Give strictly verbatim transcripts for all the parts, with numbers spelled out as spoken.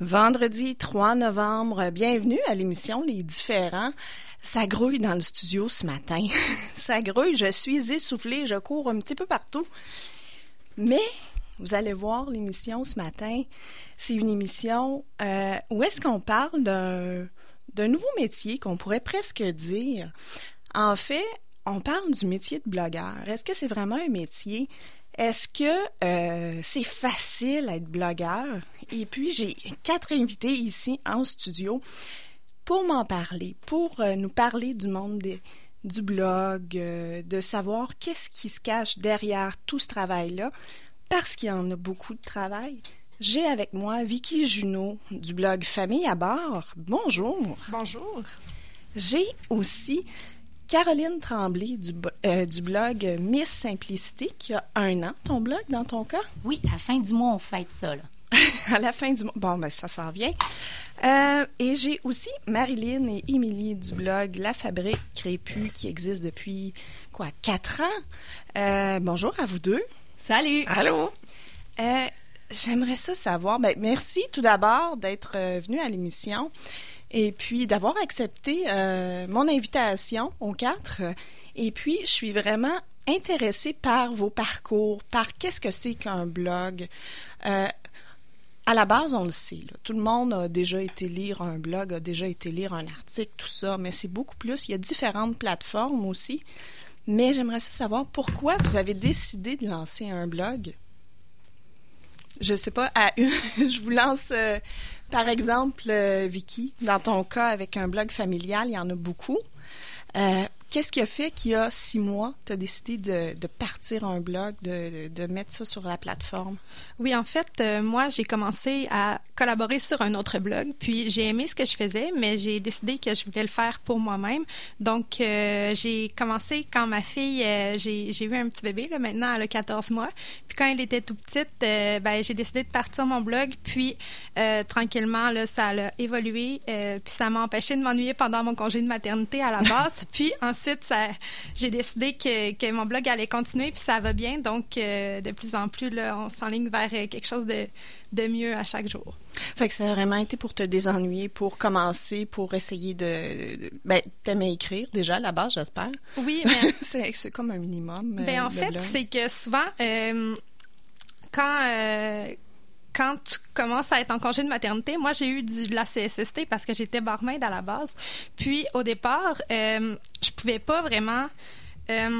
Vendredi trois novembre, bienvenue à l'émission Les Différents. Ça grouille dans le studio ce matin. Ça grouille, je suis essoufflée, je cours un petit peu partout. Mais vous allez voir l'émission ce matin, c'est une émission euh, où est-ce qu'on parle d'un, d'un nouveau métier qu'on pourrait presque dire. En fait, on parle du métier de blogueur. Est-ce que c'est vraiment un métier? Est-ce que euh, c'est facile à être blogueur? Et puis, j'ai quatre invités ici en studio pour m'en parler, pour euh, nous parler du monde des, du blog, euh, de savoir qu'est-ce qui se cache derrière tout ce travail-là, parce qu'il y en a beaucoup de travail. J'ai avec moi Vicky Junot du blog Famille à bord. Bonjour. Bonjour. J'ai aussi Caroline Tremblay du, euh, du blog Miss Simplicité, qui a un an, ton blog, dans ton cas? Oui, à la fin du mois, on fête ça, là. À la fin du mois. Bon, ben ça s'en vient. Euh, et j'ai aussi Marilyn et Émilie du blog La Fabrique Crépus, qui existe depuis, quoi, quatre ans. Euh, bonjour à vous deux. Salut! Allô! Euh, j'aimerais ça savoir. Ben, merci tout d'abord d'être euh, venu à l'émission. Et puis, d'avoir accepté euh, mon invitation aux quatre. Et puis, je suis vraiment intéressée par vos parcours, par qu'est-ce que c'est qu'un blog. Euh, à la base, on le sait, là. Tout le monde a déjà été lire un blog, a déjà été lire un article, tout ça, mais c'est beaucoup plus. Il y a différentes plateformes aussi. Mais j'aimerais ça savoir pourquoi vous avez décidé de lancer un blog. Je sais pas, à une, je vous lance... Euh, Par exemple, euh, Vicky, dans ton cas, avec un blog familial, il y en a beaucoup. Euh, qu'est-ce qui a fait qu'il y a six mois, tu as décidé de, de partir un blog, de, de, de mettre ça sur la plateforme? Oui, en fait, euh, moi, j'ai commencé à collaborer sur un autre blog, puis j'ai aimé ce que je faisais, mais j'ai décidé que je voulais le faire pour moi-même. Donc, euh, j'ai commencé quand ma fille, euh, j'ai, j'ai eu un petit bébé, là, maintenant, elle a quatorze mois. Puis quand elle était tout petite, euh, ben, j'ai décidé de partir mon blog, puis euh, tranquillement, là, ça a évolué, euh, puis ça m'a empêché de m'ennuyer pendant mon congé de maternité à la base. Puis ensuite, ça, j'ai décidé que, que mon blog allait continuer, puis ça va bien. Donc, euh, de plus en plus, là, on s'enligne vers quelque chose de, de mieux à chaque jour. Fait que ça a vraiment été pour te désennuyer, pour commencer, pour essayer de... de ben, t'aimais écrire déjà à la base, j'espère. Oui, mais... c'est, c'est comme un minimum. Ben, euh, en fait, blog. c'est que souvent, euh, quand... Euh, Quand tu commences à être en congé de maternité, moi, j'ai eu du, de la C S S T parce que j'étais barmaid à la base. Puis, au départ, euh, je pouvais pas vraiment... Euh,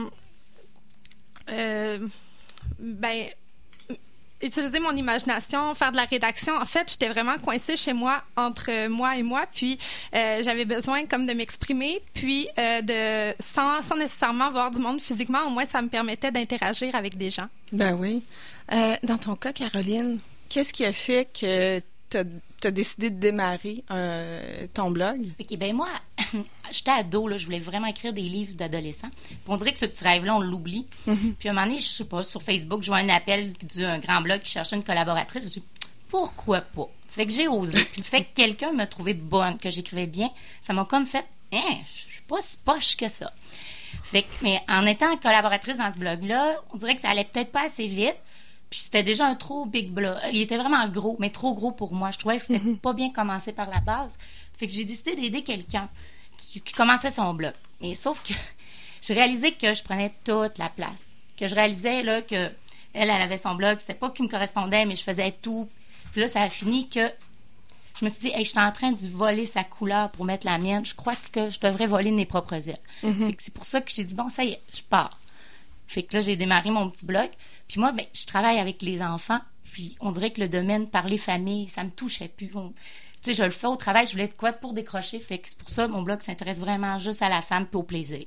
euh, ben... utiliser mon imagination, faire de la rédaction. En fait, j'étais vraiment coincée chez moi, entre moi et moi, puis euh, j'avais besoin comme de m'exprimer, puis euh, de sans, sans nécessairement voir du monde physiquement, au moins ça me permettait d'interagir avec des gens. Ben oui. Euh, dans ton cas, Caroline, qu'est-ce qui a fait que tu as décidé de démarrer euh, ton blog? OK, ben moi, j'étais ado, là, je voulais vraiment écrire des livres d'adolescents. Puis on dirait que ce petit rêve-là, on l'oublie. Mm-hmm. Puis à un moment donné, je sais pas, sur Facebook, je vois un appel d'un grand blog qui cherchait une collaboratrice. Je me suis dit, pourquoi pas? Fait que j'ai osé. Puis le fait que quelqu'un m'a trouvé bonne, que j'écrivais bien, ça m'a comme fait, hein, je suis pas si poche que ça. Fait que, mais en étant collaboratrice dans ce blog-là, on dirait que ça allait peut-être pas assez vite. Puis c'était déjà un trop big blog. Il était vraiment gros, mais trop gros pour moi. Je trouvais que c'était mm-hmm. pas bien commencé par la base. Fait que j'ai décidé d'aider quelqu'un qui, qui commençait son blog. Et sauf que j'ai réalisé que je prenais toute la place. Que je réalisais là que elle, elle avait son blog. C'était pas qu'il me correspondait, mais je faisais tout. Puis là, ça a fini que je me suis dit, hey, je suis en train de voler sa couleur pour mettre la mienne. Je crois que je devrais voler mes propres ailes. Mm-hmm. Fait que c'est pour ça que j'ai dit, bon, ça y est, je pars. Fait que là, j'ai démarré mon petit blog. Puis moi, ben, je travaille avec les enfants. Puis on dirait que le domaine parler famille, ça me touchait plus. On... Tu sais, je le fais au travail, je voulais être quoi pour décrocher. Fait que c'est pour ça, mon blog s'intéresse vraiment juste à la femme puis au plaisir.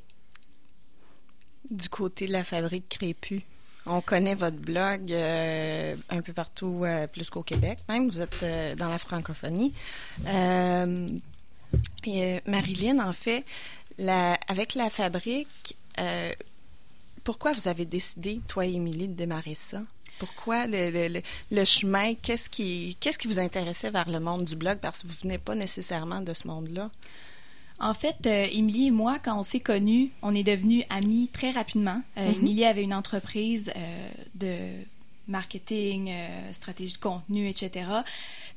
Du côté de la Fabrique Crépus, on connaît votre blog euh, un peu partout, euh, plus qu'au Québec même. Vous êtes euh, dans la francophonie. Euh, et, euh, Marilyn, en fait, la, avec la Fabrique... Euh, pourquoi vous avez décidé, toi et Émilie, de démarrer ça? Pourquoi le, le, le, le chemin? Qu'est-ce qui, qu'est-ce qui vous intéressait vers le monde du blog? Parce que vous ne venez pas nécessairement de ce monde-là. En fait, euh, Émilie et moi, quand on s'est connus, on est devenus amis très rapidement. Euh, mm-hmm. Émilie avait une entreprise euh, de marketing, euh, stratégie de contenu, et cetera.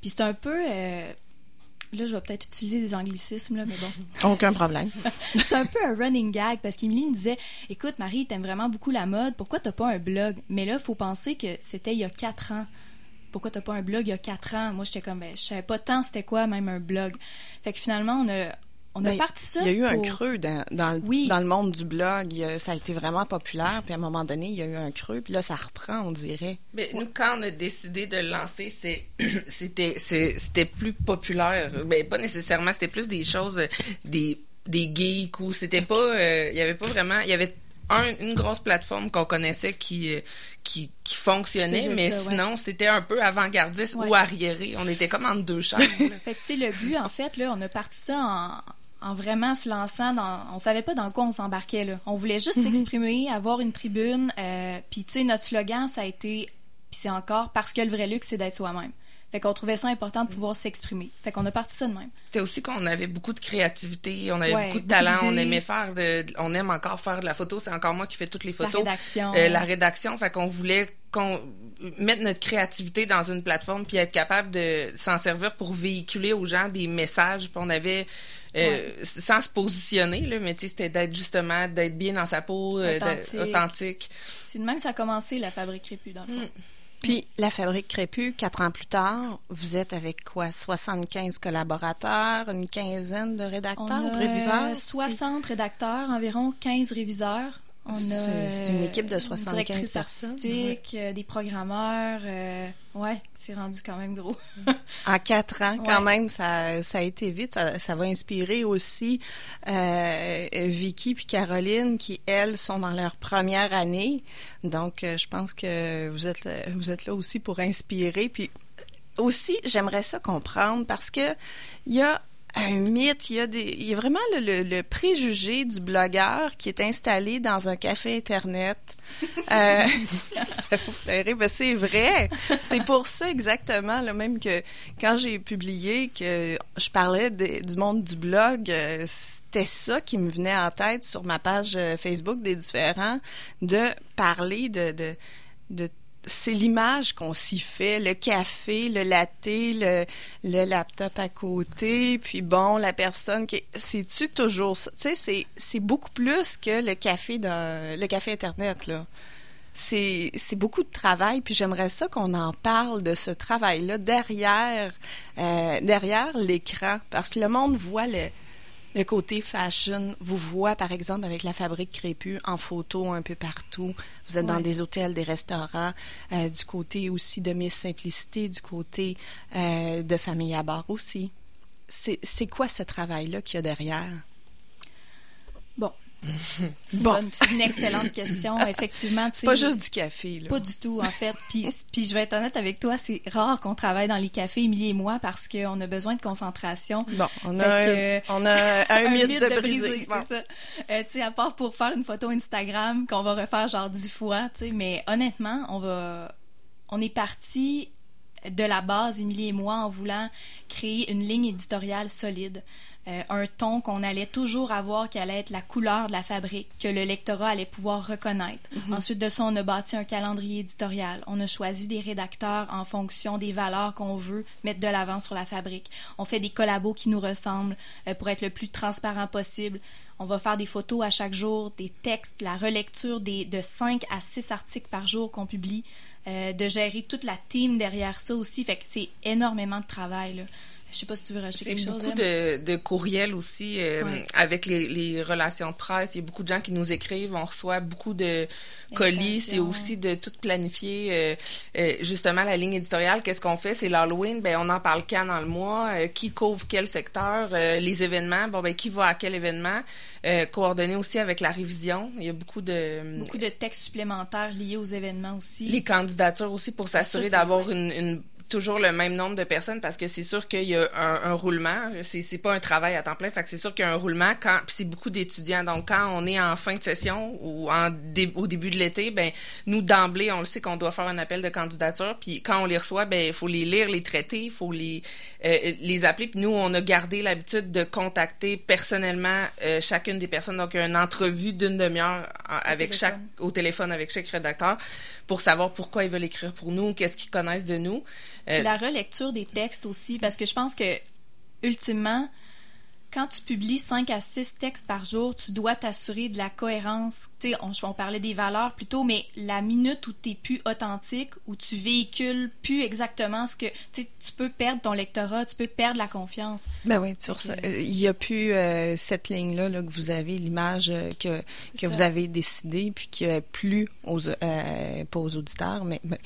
Puis c'est un peu... Euh, là, je vais peut-être utiliser des anglicismes, là, mais bon. Aucun problème. C'est un peu un running gag, parce qu'Émilie me disait, écoute, Marie, t'aimes vraiment beaucoup la mode, pourquoi t'as pas un blog? Mais là, il faut penser que c'était il y a quatre ans. Pourquoi t'as pas un blog il y a quatre ans? Moi, j'étais comme, ben, je savais pas tant c'était quoi, même un blog. Fait que finalement, on a, on a ben, parti ça. Il y a eu pour... un creux dans, dans, oui. dans le monde du blog. A, ça a été vraiment populaire. Puis à un moment donné, il y a eu un creux. Puis là, ça reprend, on dirait. Mais nous, quand on a décidé de le lancer, c'est, c'était, c'est, c'était plus populaire. Ben, pas nécessairement. C'était plus des choses, des, des geeks ou c'était okay. pas... Euh, il y avait pas vraiment... Il y avait un, une grosse plateforme qu'on connaissait qui... Qui, qui fonctionnait, mais ça, sinon, ouais. c'était un peu avant-gardiste ouais. ou arriéré. On était comme entre deux chaises. Fait que, tu sais, le but, en fait, là, on a parti ça en, en vraiment se lançant dans... On savait pas dans quoi on s'embarquait, là. On voulait juste mm-hmm. s'exprimer, avoir une tribune, euh, puis, tu sais, notre slogan, ça a été, puis c'est encore, parce que le vrai luxe, c'est d'être soi-même. Fait qu'on trouvait ça important de pouvoir s'exprimer. Fait qu'on a parti ça de même. C'était aussi qu'on avait beaucoup de créativité, on avait ouais, beaucoup de talent, on aimait faire de, on aime encore faire de la photo, c'est encore moi qui fais toutes les photos. La rédaction. Euh, la rédaction, fait qu'on voulait qu'on mettre notre créativité dans une plateforme puis être capable de s'en servir pour véhiculer aux gens des messages. Puis on avait euh, ouais. sans se positionner là, mais tu sais c'était d'être justement d'être bien dans sa peau, authentique. Euh, authentique. C'est de même que ça a commencé la Fabrique Crépus dans le fond. Mm. Puis, la Fabrique Crépus, quatre ans plus tard, vous êtes avec quoi? soixante-quinze collaborateurs, une quinzaine de rédacteurs, on a de réviseurs? soixante rédacteurs, environ quinze réviseurs. On a, c'est, c'est une équipe de soixante-quinze personnes. Ouais. Euh, des programmeurs. Euh, ouais, c'est rendu quand même gros. En quatre ans, quand ouais. même, ça, ça a été vite. Ça, ça va inspirer aussi euh, Vicky puis Caroline qui, elles, sont dans leur première année. Donc, euh, je pense que vous êtes, vous êtes là aussi pour inspirer. Puis aussi, j'aimerais ça comprendre parce que il y a un mythe, il y a des, il y a vraiment le, le, le préjugé du blogueur qui est installé dans un café internet. Euh, ça vous fait rire, mais c'est vrai. C'est pour ça exactement, là, même que quand j'ai publié que je parlais de, du monde du blog, euh, c'était ça qui me venait en tête sur ma page Facebook des différents, de parler de, de, de c'est l'image qu'on s'y fait, le café, le latte, le, le laptop à côté, puis bon, la personne qui... C'est-tu toujours ça? Tu sais, c'est, c'est beaucoup plus que le café dans, le café Internet, là. C'est, c'est beaucoup de travail, puis j'aimerais ça qu'on en parle de ce travail-là derrière, euh, derrière l'écran, parce que le monde voit le... Le côté fashion, vous voit, par exemple, avec la Fabrique Crépus, en photo un peu partout. Vous êtes ouais. dans des hôtels, des restaurants, euh, du côté aussi de Miss Simplicité, du côté euh, de Famille à bar aussi. C'est, c'est quoi ce travail-là qu'il y a derrière? Bon. C'est, bon. Une, c'est une excellente question, effectivement. C'est pas juste du café, là. Pas du tout, en fait. Puis, puis je vais être honnête avec toi, c'est rare qu'on travaille dans les cafés, Émilie et moi, parce qu'on a besoin de concentration. Bon, on a, un, que, on a un, un mythe, mythe de, de briser. briser bon. C'est ça. Euh, tu sais, à part pour faire une photo Instagram qu'on va refaire genre dix fois, tu sais, mais honnêtement, on va... On est parti de la base, Émilie et moi, en voulant créer une ligne éditoriale solide. Euh, un ton qu'on allait toujours avoir qui allait être la couleur de la fabrique, que le lectorat allait pouvoir reconnaître. Mm-hmm. Ensuite de ça, on a bâti un calendrier éditorial. On a choisi des rédacteurs en fonction des valeurs qu'on veut mettre de l'avant sur la fabrique. On fait des collabos qui nous ressemblent euh, pour être le plus transparent possible. On va faire des photos à chaque jour, des textes, la relecture des, de cinq à six articles par jour qu'on publie, euh, de gérer toute la team derrière ça aussi. Fait que c'est énormément de travail, là. Je sais pas si tu veux rajouter quelque chose. C'est beaucoup de, de courriels aussi euh, ouais. avec les, les relations de presse. Il y a beaucoup de gens qui nous écrivent. On reçoit beaucoup de colis. C'est aussi de tout planifier. Euh, euh, justement, la ligne éditoriale, qu'est-ce qu'on fait? C'est l'Halloween. Ben, on en parle quand dans le mois? Euh, qui couvre quel secteur? Euh, les événements. Bon, ben, qui va à quel événement? Euh, coordonné aussi avec la révision. Il y a beaucoup de... Beaucoup de textes supplémentaires liés aux événements aussi. Les candidatures aussi pour s'assurer ça, d'avoir ouais. une... une toujours le même nombre de personnes parce que c'est sûr qu'il y a un, un roulement. C'est, c'est pas un travail à temps plein. Fait que c'est sûr qu'il y a un roulement quand, puis c'est beaucoup d'étudiants. Donc, quand on est en fin de session ou en dé, au début de l'été, ben, nous, d'emblée, on le sait qu'on doit faire un appel de candidature. Puis quand on les reçoit, ben, il faut les lire, les traiter, il faut les, euh, les appeler. Puis nous, on a gardé l'habitude de contacter personnellement euh, chacune des personnes. Donc, une entrevue d'une demi-heure avec au chaque, téléphone. au téléphone avec chaque rédacteur pour savoir pourquoi ils veulent écrire pour nous, qu'est-ce qu'ils connaissent de nous. Euh, Puis la relecture des textes aussi, parce que je pense que, ultimement, quand tu publies cinq à six textes par jour, tu dois t'assurer de la cohérence. Tu sais, on, on parlait des valeurs plutôt, mais la minute où tu n'es plus authentique, où tu véhicules plus exactement ce que... Tu sais, tu peux perdre ton lectorat, tu peux perdre la confiance. Ben oui, sur ça. Il n'y a plus euh, cette ligne-là là, que vous avez, l'image euh, que, que vous avez décidée, puis qu'il n'y a plus aux, euh, pas aux auditeurs, mais, mais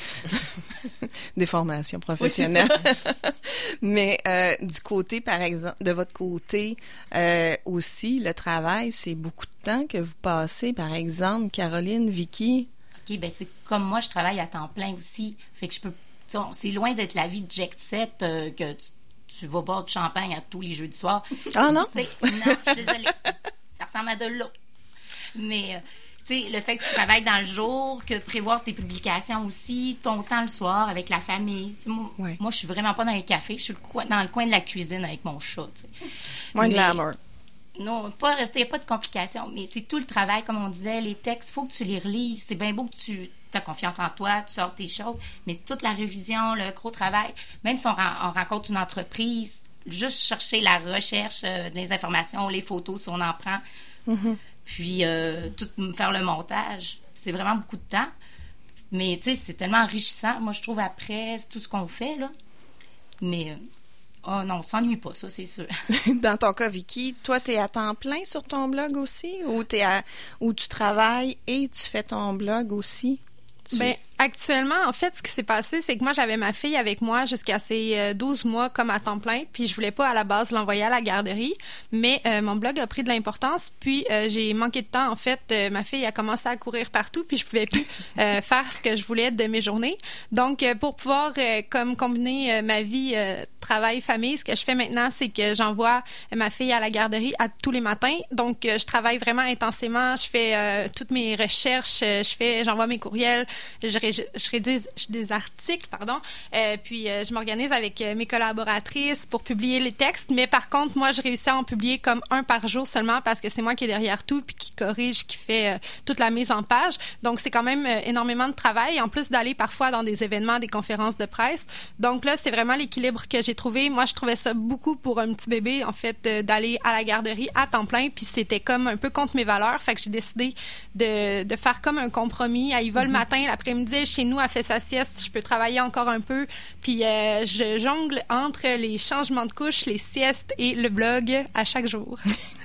des formations professionnelles. Oui, mais euh, du côté, par exemple, de votre côté, Euh, aussi, le travail, c'est beaucoup de temps que vous passez. Par exemple, Caroline, Vicky. OK, ben c'est comme moi, je travaille à temps plein aussi. Fait que je peux... C'est loin d'être la vie de jet set euh, que tu, tu vas boire du champagne à tous les jeudis soirs. Ah non? T'sais, non, je suis désolée. Ça ressemble à de l'eau. Mais... Euh, tu sais, le fait que tu travailles dans le jour, que prévoir tes publications aussi, ton temps le soir avec la famille. Tu sais, moi, ouais. moi, je suis vraiment pas dans un café. Je suis le coin, dans le coin de la cuisine avec mon chat. Tu sais. Moins de glamour. Non, pas, il n'y a pas de complications. Mais c'est tout le travail, comme on disait. Les textes, il faut que tu les relises. C'est bien beau que tu as confiance en toi, tu sors tes choses. Mais toute la révision, le gros travail, même si on, on rencontre une entreprise, juste chercher la recherche euh, des informations, les photos, si on en prend. Mm-hmm. Puis, euh, tout faire le montage, c'est vraiment beaucoup de temps. Mais, tu sais, c'est tellement enrichissant. Moi, je trouve, après, c'est tout ce qu'on fait, là. Mais, euh, oh non, on s'ennuie pas, ça, c'est sûr. Dans ton cas, Vicky, toi, tu es à temps plein sur ton blog aussi? Ou, t'es à, ou tu travailles et tu fais ton blog aussi? Tu... Bien, actuellement, en fait, ce qui s'est passé, c'est que moi, j'avais ma fille avec moi jusqu'à ses douze mois comme à temps plein, puis je voulais pas à la base l'envoyer à la garderie, mais euh, mon blog a pris de l'importance, puis euh, j'ai manqué de temps. En fait, euh, ma fille a commencé à courir partout, puis je pouvais plus euh, faire ce que je voulais de mes journées. Donc, euh, pour pouvoir euh, comme combiner euh, ma vie euh, travail-famille, ce que je fais maintenant, c'est que j'envoie ma fille à la garderie à tous les matins. Donc, euh, je travaille vraiment intensément, je fais euh, toutes mes recherches, euh, je fais, j'envoie mes courriels, je je rédige des articles, pardon, euh, puis euh, je m'organise avec euh, mes collaboratrices pour publier les textes, mais par contre, moi, je réussis à en publier comme un par jour seulement parce que c'est moi qui est derrière tout, puis qui corrige, qui fait euh, toute la mise en page. Donc, c'est quand même euh, énormément de travail, en plus d'aller parfois dans des événements, des conférences de presse. Donc là, c'est vraiment l'équilibre que j'ai trouvé. Moi, je trouvais ça beaucoup pour un petit bébé, en fait, euh, d'aller à la garderie à temps plein, puis c'était comme un peu contre mes valeurs, fait que j'ai décidé de, de faire comme un compromis. Elle y va mm-hmm. le matin, l'après-midi, chez nous, elle fait sa sieste, je peux travailler encore un peu, puis euh, je jongle entre les changements de couches, les siestes et le blog à chaque jour.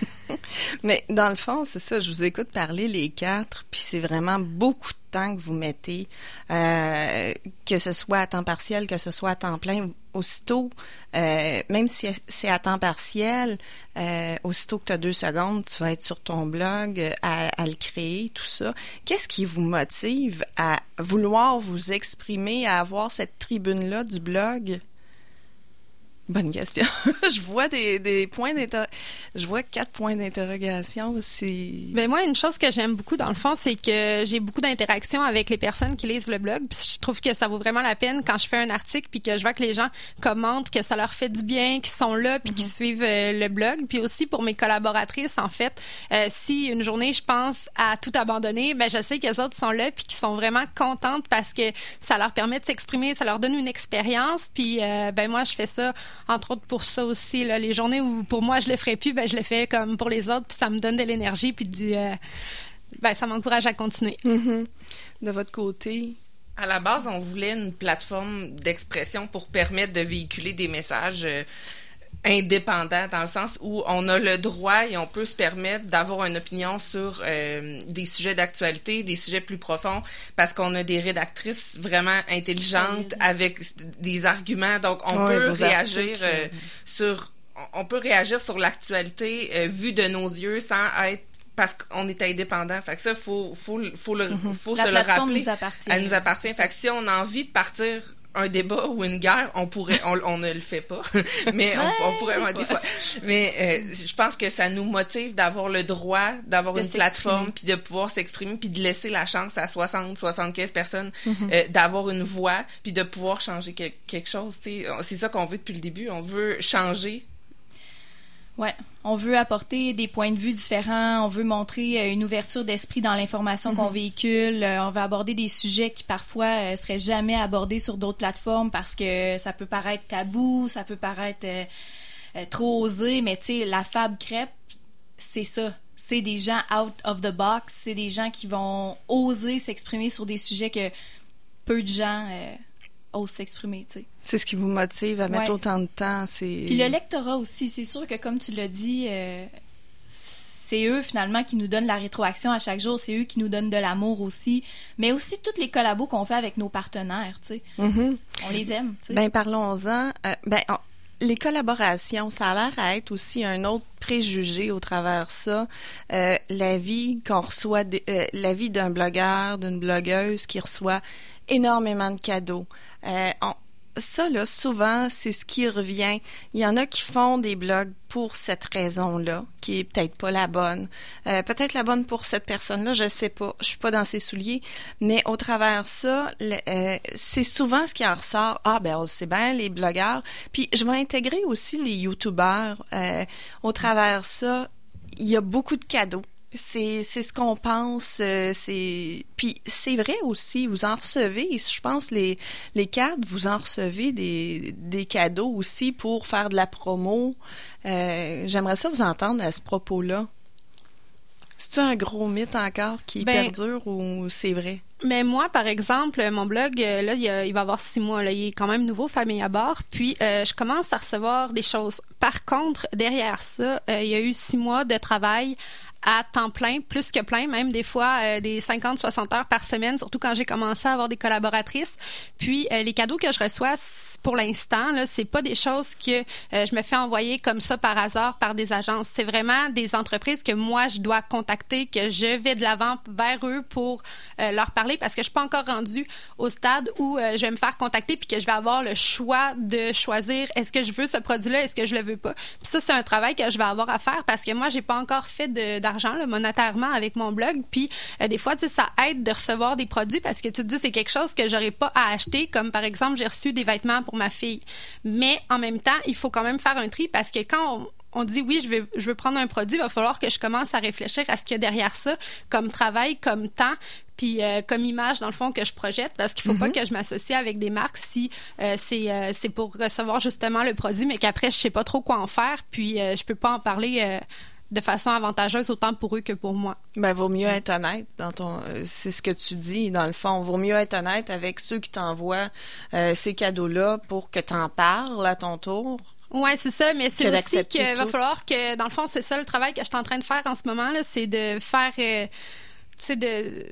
Mais dans le fond, c'est ça, je vous écoute parler les quatre, puis c'est vraiment beaucoup de temps que vous mettez, euh, que ce soit à temps partiel, que ce soit à temps plein, aussitôt, euh, même si c'est à temps partiel, euh, aussitôt que tu as deux secondes, tu vas être sur ton blog à, à le créer, tout ça. Qu'est-ce qui vous motive à vouloir vous exprimer, à avoir cette tribune-là du blog? Bonne question. Je vois des, des points d'interrogation. Je vois quatre points d'interrogation aussi. Ben moi, une chose que j'aime beaucoup, dans le fond, c'est que j'ai beaucoup d'interactions avec les personnes qui lisent le blog. Puis je trouve que ça vaut vraiment la peine quand je fais un article puis que je vois que les gens commentent, que ça leur fait du bien, qu'ils sont là puis mm-hmm. qu'ils suivent euh, le blog. Puis aussi pour mes collaboratrices, en fait, euh, si une journée, je pense à tout abandonner, ben je sais que les autres sont là puis qu'ils sont vraiment contentes parce que ça leur permet de s'exprimer, ça leur donne une expérience. Puis euh, ben moi, je fais ça entre autres pour ça aussi, là, les journées où pour moi je le ferais plus, ben je le fais comme pour les autres, puis ça me donne de l'énergie, puis du, euh, ben ça m'encourage à continuer. Mm-hmm. De votre côté? À la base, on voulait une plateforme d'expression pour permettre de véhiculer des messages euh, indépendants, dans le sens où on a le droit et on peut se permettre d'avoir une opinion sur euh, des sujets d'actualité, des sujets plus profonds, parce qu'on a des rédactrices vraiment intelligentes avec des arguments, donc on ouais, peut réagir euh, sur on peut réagir sur l'actualité euh, vue de nos yeux sans être parce qu'on est indépendant. Fait que ça, faut faut faut le mm-hmm. faut La se le rappeler. Nous appartient. Elle nous appartient. Fait que si on a envie de partir un débat ou une guerre, on pourrait, on, on ne le fait pas, mais on, on pourrait, ouais, des fois. Mais euh, je pense que ça nous motive d'avoir le droit d'avoir de une plateforme, puis de pouvoir s'exprimer, puis de laisser la chance à soixante, soixante-quinze personnes mm-hmm. euh, d'avoir une voix, puis de pouvoir changer que, quelque chose. Tu sais, c'est ça qu'on veut depuis le début. On veut changer. Ouais, on veut apporter des points de vue différents, on veut montrer une ouverture d'esprit dans l'information mm-hmm. qu'on véhicule, on veut aborder des sujets qui parfois euh, seraient jamais abordés sur d'autres plateformes parce que ça peut paraître tabou, ça peut paraître euh, euh, trop osé, mais tu sais, la Fab Crêpe, c'est ça. C'est des gens out of the box, c'est des gens qui vont oser s'exprimer sur des sujets que peu de gens euh, osent s'exprimer, tu sais. C'est ce qui vous motive à mettre ouais. autant de temps. C'est... Puis le lectorat aussi, c'est sûr que comme tu l'as dit, euh, c'est eux finalement qui nous donnent la rétroaction à chaque jour, c'est eux qui nous donnent de l'amour aussi, mais aussi tous les collabos qu'on fait avec nos partenaires, tu sais. Mm-hmm. On les aime, tu sais. Ben parlons-en. Euh, ben on... Les collaborations, ça a l'air à être aussi un autre préjugé au travers de ça. Euh, la vie qu'on reçoit, de, euh, la vie d'un blogueur, d'une blogueuse qui reçoit énormément de cadeaux. Euh, on, ça, là, souvent, c'est ce qui revient. Il y en a qui font des blogs pour cette raison-là, qui est peut-être pas la bonne. Euh, peut-être la bonne pour cette personne-là, je sais pas. Je suis pas dans ses souliers. Mais au travers de ça, le, euh, c'est souvent ce qui en ressort. Ah, ben, on le sait bien, les blogueurs. Puis, je vais intégrer aussi les YouTubeurs. Euh, au travers de ça, il y a beaucoup de cadeaux. C'est c'est ce qu'on pense, euh, c'est puis c'est vrai aussi, vous en recevez, je pense les les cadres, vous en recevez des des cadeaux aussi pour faire de la promo. Euh, j'aimerais ça vous entendre à ce propos-là. C'est-tu un gros mythe encore qui ben, perdure ou c'est vrai? Mais moi, par exemple, mon blog, là, il, y a, il va avoir six mois. Là, il est quand même nouveau, Famille à bord. Puis, euh, je commence à recevoir des choses. Par contre, derrière ça, euh, il y a eu six mois de travail à temps plein, plus que plein, même des fois euh, des cinquante à soixante heures par semaine, surtout quand j'ai commencé à avoir des collaboratrices. Puis euh, les cadeaux que je reçois, pour l'instant, là, c'est pas des choses que euh, je me fais envoyer comme ça par hasard par des agences. C'est vraiment des entreprises que moi, je dois contacter, que je vais de l'avant vers eux pour euh, leur parler parce que je suis pas encore rendue au stade où euh, je vais me faire contacter puis que je vais avoir le choix de choisir est-ce que je veux ce produit-là, est-ce que je le veux pas. Puis ça, c'est un travail que je vais avoir à faire parce que moi, j'ai pas encore fait de, d'argent là, monétairement avec mon blog. Puis euh, des fois, tu sais, ça aide de recevoir des produits parce que tu te dis c'est quelque chose que j'aurais pas à acheter, comme par exemple, j'ai reçu des vêtements pour ma fille. Mais en même temps, il faut quand même faire un tri parce que quand on on dit oui, je veux, je veux prendre un produit, il va falloir que je commence à réfléchir à ce qu'il y a derrière ça, comme travail, comme temps, puis euh, comme image, dans le fond, que je projette, parce qu'il faut mm-hmm. pas que je m'associe avec des marques si euh, c'est, euh, c'est pour recevoir justement le produit, mais qu'après, je sais pas trop quoi en faire, puis euh, je peux pas en parler euh, de façon avantageuse autant pour eux que pour moi. Ben, vaut mieux être honnête dans ton, euh, c'est ce que tu dis, dans le fond. Vaut mieux être honnête avec ceux qui t'envoient euh, ces cadeaux-là pour que t'en parles à ton tour. Ouais, c'est ça, mais c'est aussi qu'il va falloir que, dans le fond, c'est ça le travail que je suis en train de faire en ce moment, là, c'est de faire, euh, tu sais, de,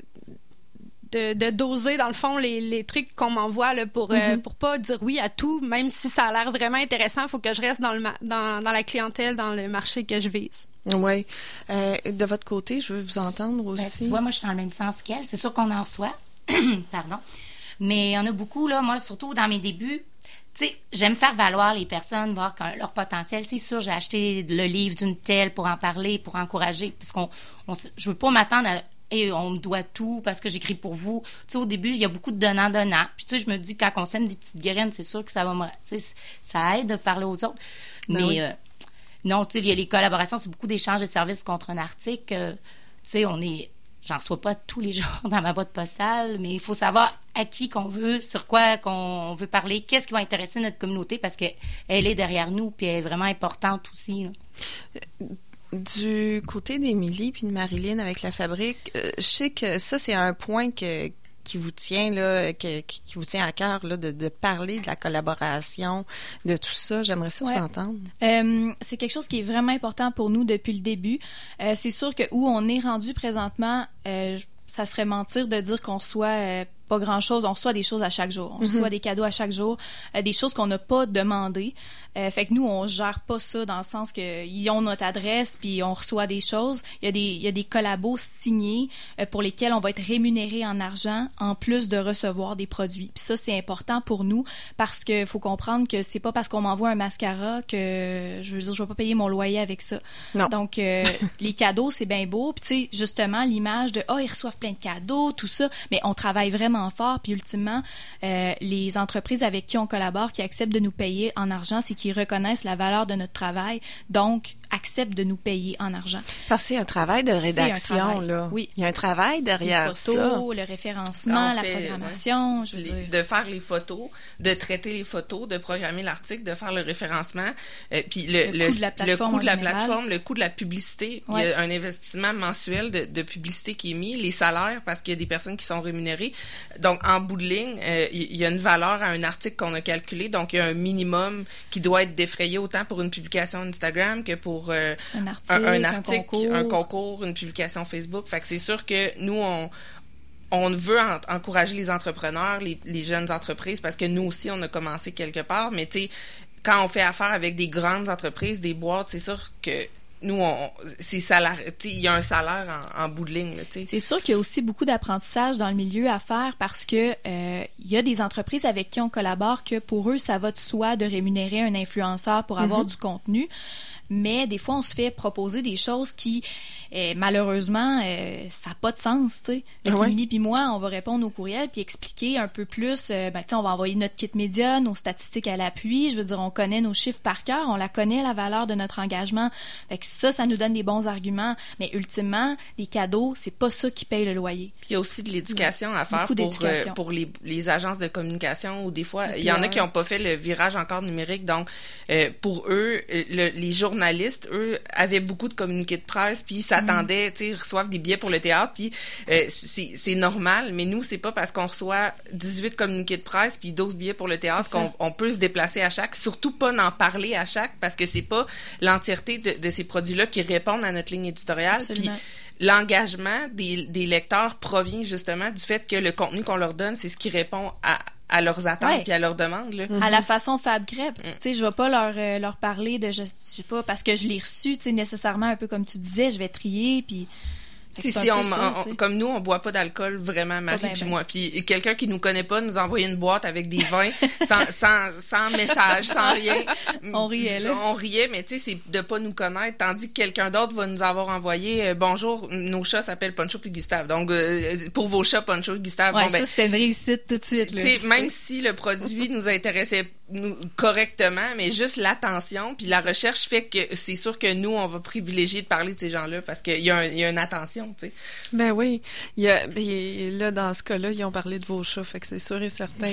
de, de doser, dans le fond, les, les trucs qu'on m'envoie, là, pour, mm-hmm. euh, pour pas dire oui à tout, même si ça a l'air vraiment intéressant, il faut que je reste dans le, dans, dans la clientèle, dans le marché que je vise. Oui. Euh, de votre côté, je veux vous entendre aussi. Ben, tu vois, moi, je suis dans le même sens qu'elle. C'est sûr qu'on en reçoit. Pardon. Mais il y en a beaucoup, là, moi, surtout dans mes débuts. Tu sais, j'aime faire valoir les personnes, voir leur potentiel. C'est sûr, j'ai acheté le livre d'une telle pour en parler, pour encourager, parce qu'on, on, je veux pas m'attendre à et on me doit tout parce que j'écris pour vous. Tu sais, au début, il y a beaucoup de donnant-donnant. Puis tu sais, je me dis, quand on sème des petites graines, c'est sûr que ça va me, tu sais, ça aide de parler aux autres. Ben mais oui. euh, non, tu sais, il y a les collaborations, c'est beaucoup d'échanges de services contre un article. Euh, tu sais, on est, j'en reçois pas tous les jours dans ma boîte postale, mais il faut savoir à qui qu'on veut, sur quoi qu'on veut parler, qu'est-ce qui va intéresser notre communauté parce que elle est derrière nous puis elle est vraiment importante aussi, là. Du côté d'Émilie puis de Marilyn avec la fabrique, euh, je sais que ça, c'est un point que, qui vous tient, là, que, qui vous tient à cœur, là, de, de parler de la collaboration, de tout ça. J'aimerais ça ouais. vous entendre. Euh, c'est quelque chose qui est vraiment important pour nous depuis le début. Euh, c'est sûr que où on est rendu présentement, euh, ça serait mentir de dire qu'on soit euh, pas grand-chose. On reçoit des choses à chaque jour. On mm-hmm. reçoit des cadeaux à chaque jour, euh, des choses qu'on n'a pas demandées. Euh, fait que nous, on gère pas ça dans le sens que ils ont notre adresse puis on reçoit des choses. Il y a des, il y a des collabos signés euh, pour lesquels on va être rémunéré en argent en plus de recevoir des produits. Puis ça, c'est important pour nous parce que faut comprendre que c'est pas parce qu'on m'envoie un mascara que je veux dire, je vais pas payer mon loyer avec ça. Non. Donc, euh, les cadeaux, c'est bien beau. Puis tu sais, justement, l'image de « Ah, oh, ils reçoivent plein de cadeaux, tout ça », mais on travaille vraiment fort. Puis ultimement, euh, les entreprises avec qui on collabore, qui acceptent de nous payer en argent, c'est qu'ils reconnaissent la valeur de notre travail. Donc, acceptent de nous payer en argent. Parce qu'il y a un travail de rédaction, C'est un travail, là. oui. Il y a un travail derrière Les photos, ça. le référencement, On la fait, programmation, ouais, je veux les, dire. de faire les photos, de traiter les photos, de programmer l'article, de faire le référencement, euh, puis le, Le le, coût de la plateforme le coût de en la général. plateforme, le coût de la publicité. Ouais. Il y a un investissement mensuel de, de publicité qui est mis, les salaires, parce qu'il y a des personnes qui sont rémunérées. Donc, en bout de ligne, euh, il y a une valeur à un article qu'on a calculé, donc il y a un minimum qui doit être défrayé autant pour une publication Instagram que pour euh, Un article, un, un un article, concours. un concours, une publication Facebook. Fait que c'est sûr que nous, on on veut en- encourager les entrepreneurs, les, les jeunes entreprises, parce que nous aussi, on a commencé quelque part, mais tu sais, quand on fait affaire avec des grandes entreprises, des boîtes, c'est sûr que nous, on, c'est salaire, tu sais, il y a un salaire en, en bout de ligne, là, tu sais. C'est sûr qu'il y a aussi beaucoup d'apprentissage dans le milieu à faire parce que euh, il y a des entreprises avec qui on collabore que pour eux, ça va de soi de rémunérer un influenceur pour avoir du contenu. Mais des fois, on se fait proposer des choses qui, euh, malheureusement, euh, ça n'a pas de sens, tu sais. Fait Ouais. qu'Émilie puis moi, on va répondre aux courriels puis expliquer un peu plus, euh, ben, tu sais, on va envoyer notre kit média, nos statistiques à l'appui. Je veux dire, on connaît nos chiffres par cœur, on la connaît, la valeur de notre engagement. Fait que ça, ça nous donne des bons arguments. Mais ultimement, les cadeaux, c'est pas ça qui paye le loyer. Puis il y a aussi de l'éducation à faire Beaucoup pour, d'éducation. euh, pour les, les agences de communication ou des fois, il y en a qui n'ont pas fait le virage encore numérique. Donc, euh, pour eux, le- les journalistes, eux, avaient beaucoup de communiqués de presse, puis ils s'attendaient, tu sais, ils reçoivent des billets pour le théâtre, puis euh, c'est, c'est normal, mais nous, c'est pas parce qu'on reçoit dix-huit communiqués de presse puis douze billets pour le théâtre C'est ça. qu'on on peut se déplacer à chaque, surtout pas d'en parler à chaque, parce que c'est pas l'entièreté de, de ces produits-là qui répondent à notre ligne éditoriale. Absolument. Puis l'engagement des, des lecteurs provient justement du fait que le contenu qu'on leur donne, c'est ce qui répond à, à leurs attentes Ouais. puis à leurs demandes. Là. À la façon Fab Crêpe. Mm. Tu sais, je vais pas leur, euh, leur parler de, je, je sais pas, parce que je l'ai reçu, tu sais, nécessairement, un peu comme tu disais, je vais trier, puis... Fait que Si, c'est si un on, peu ça, on- tu sais. comme nous, on boit pas d'alcool vraiment, Marie ben, puis ben. moi. Puis quelqu'un qui nous connaît pas nous a envoyé une boîte avec des vins sans, sans, sans message, sans rien. On riait, là. On riait, mais tu sais, c'est de pas nous connaître. Tandis que quelqu'un d'autre va nous avoir envoyé euh, bonjour, nos chats s'appellent Poncho puis Gustave. Donc euh, pour vos chats, Poncho et Gustave. Ouais, bon, ben, ça, c'était une réussite tout de suite, là. Tu sais, même si le produit nous intéressait nous, correctement, mais juste l'attention, puis la recherche fait que c'est sûr que nous, on va privilégier de parler de ces gens-là parce qu'il y, a un- il y a une attention, tu sais. Ben oui. Il y a, ben, là, dans ce cas-là, ils ont parlé de vos chats, fait que c'est sûr et certain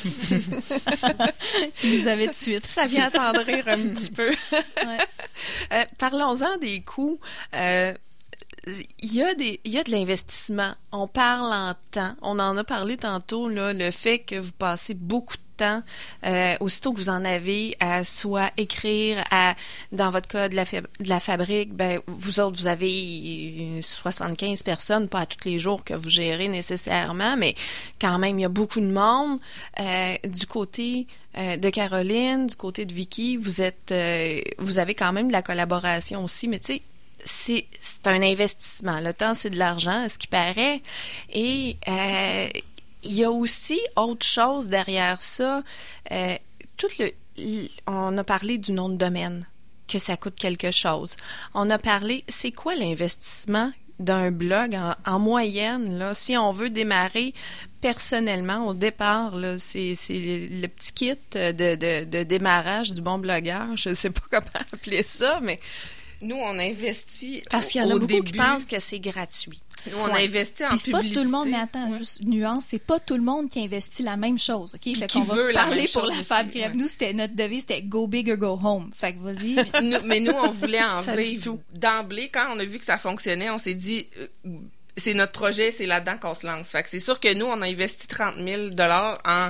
que Ils nous avaient de suite. ça vient attendrir un petit peu. Ouais. Euh, parlons-en des coûts. Euh, il y a des, il y a de l'investissement. On parle en temps. On en a parlé tantôt, là, le fait que vous passez beaucoup de temps, euh, aussitôt que vous en avez à soit écrire, à, dans votre cas de la, fab- de la fabrique, ben, vous autres, vous avez soixante-quinze personnes, pas à tous les jours que vous gérez nécessairement, mais quand même, il y a beaucoup de monde. Euh, du côté euh, de Caroline, du côté de Vicky, vous êtes, euh, vous avez quand même de la collaboration aussi, mais tu sais, c'est, c'est un investissement. Le temps, c'est de l'argent, à ce qui paraît. Et euh, il y a aussi autre chose derrière ça. Euh, tout le, l- on a parlé du nom de domaine, que ça coûte quelque chose. On a parlé, c'est quoi l'investissement d'un blog en, en moyenne, là, si on veut démarrer personnellement au départ, là, c'est, c'est le, le petit kit de, de, de démarrage du bon blogueur. Je ne sais pas comment appeler ça, mais Nous, on investit parce qu'il y en a au beaucoup début. qui pensent que c'est gratuit. Nous, on a Ouais. investi en Puis c'est pas publicité. tout le monde, mais attends, Ouais. juste nuance, c'est pas tout le monde qui investit la même chose, OK? Fait qui qu'on va veut la parler même pour chose la aussi, Fab Crêpe. ouais. Nous, c'était, notre devise, c'était « Go big or go home ». Fait que vas-y. Nous- mais nous, on voulait en Ça dit vivre. tout. D'emblée, quand on a vu que ça fonctionnait, on s'est dit, euh, c'est notre projet, c'est là-dedans qu'on se lance. Fait que c'est sûr que nous, on a investi trente mille dollars en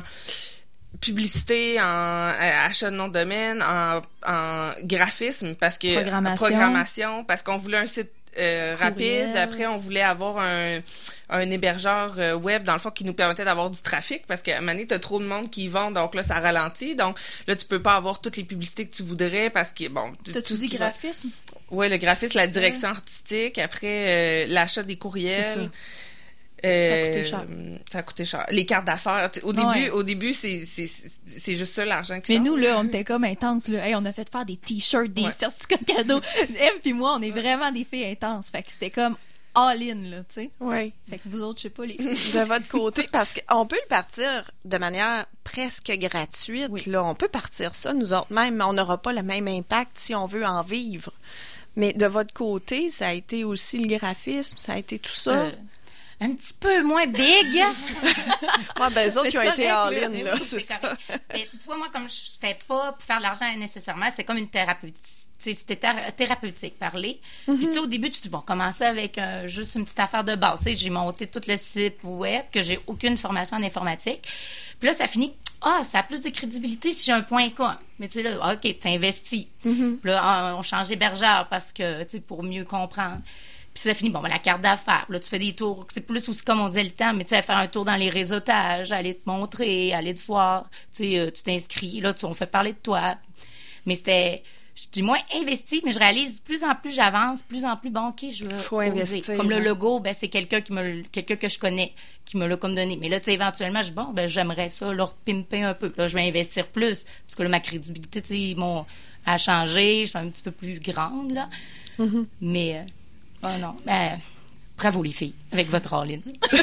publicité, en euh, achat de nom de domaine, en, en graphisme, parce que Programmation. programmation, parce qu'on voulait un site euh, Courriel. rapide. Après, on voulait avoir un, un hébergeur euh, web, dans le fond, qui nous permettait d'avoir du trafic, parce qu'à un moment donné, t'as trop de monde qui y vont, donc là, ça ralentit. Donc là, tu peux pas avoir toutes les publicités que tu voudrais, parce que, bon... T'as-tu dit graphisme? Oui, le graphisme, la C'est direction artistique, après, euh, l'achat des courriels. C'est ça. Euh, Ça a coûté cher. Ça a coûté cher. Les cartes d'affaires. Au début, Ouais. au début, c'est, c'est, c'est juste ça, l'argent qui Mais sort. nous, là, on était comme intenses, là. Hey, on a fait faire des t-shirts, des Ouais. certificats cadeaux. Em puis moi, on est vraiment des filles intenses. Fait que c'était comme, all-in, là, tu sais. Oui. Fait que vous autres, je sais pas, les... De votre côté, parce qu'on peut le partir de manière presque gratuite, Oui. là. On peut partir ça, nous autres même, mais on n'aura pas le même impact si on veut en vivre. Mais de votre côté, ça a été aussi le graphisme, ça a été tout ça. Euh, un petit peu moins big. Ouais, ben, eux autres Mais qui ont c'est été correct, là. all-in, Oui, là, oui, c'est ça. correct. Mais tu vois, moi, comme je n'étais pas pour faire de l'argent nécessairement, c'était comme une thérapeutique. C'était thé- thérapeutique, parler. Puis, tu sais, au début, tu te dis, bon, commencer avec euh, juste une petite affaire de base. Tu sais, j'ai monté tout le site web, que j'ai aucune formation en informatique. Puis là, ça finit, ah, ça a plus de crédibilité si j'ai un point com. Mais tu sais, là, OK, t'investis. Puis là, on change d'hébergeur parce que, tu sais, pour mieux comprendre. Puis ça finit, bon, ben, la carte d'affaires. Là, tu fais des tours. C'est plus aussi, comme on disait, le temps, mais tu sais, faire un tour dans les réseautages, aller te montrer, aller te voir. Tu sais, euh, tu t'inscris. Là, tu, on fait parler de toi. Mais c'était, je dis moins investi, mais je réalise plus en plus j'avance, plus en plus, bon, OK, je veux Faut oser. investir, Comme le hein. logo, ben, c'est quelqu'un qui me, le- quelqu'un que je connais, qui me l'a comme donné. Mais là, tu sais, éventuellement, je dis, bon, ben, j'aimerais ça, leur pimper un peu. Là, je vais investir plus. Parce que là, ma crédibilité, tu sais, mon, a changé. Je suis un petit peu plus grande, là. Mm-hmm. Mais, euh, oh non, ben, bravo les filles, avec votre all-in.